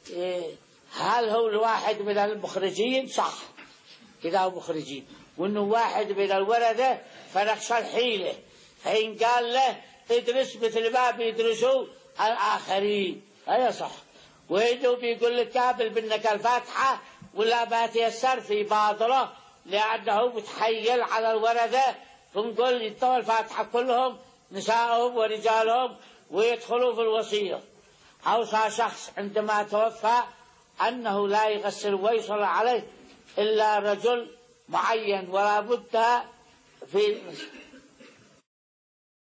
هل هو الواحد من المخرجين؟ صح إذا هو مخرجين، وإنه واحد من الورثة فنخشى الحيلة، فإن قال له ادرس مثل ما بيدرسوا الآخرين هذا صح، وإنه بيقول لك قابل بأنك الفاتحة ولا ما تيسر في باطله، لأنه متحيل على الورثة، فنقول يطوى الفاتحة كلهم نسائهم ورجالهم ويدخلوا في الوصية. أوصى شخص عندما توفى أنه لا يغسل ويصلى عليه إلا رجل معين، ولا بد في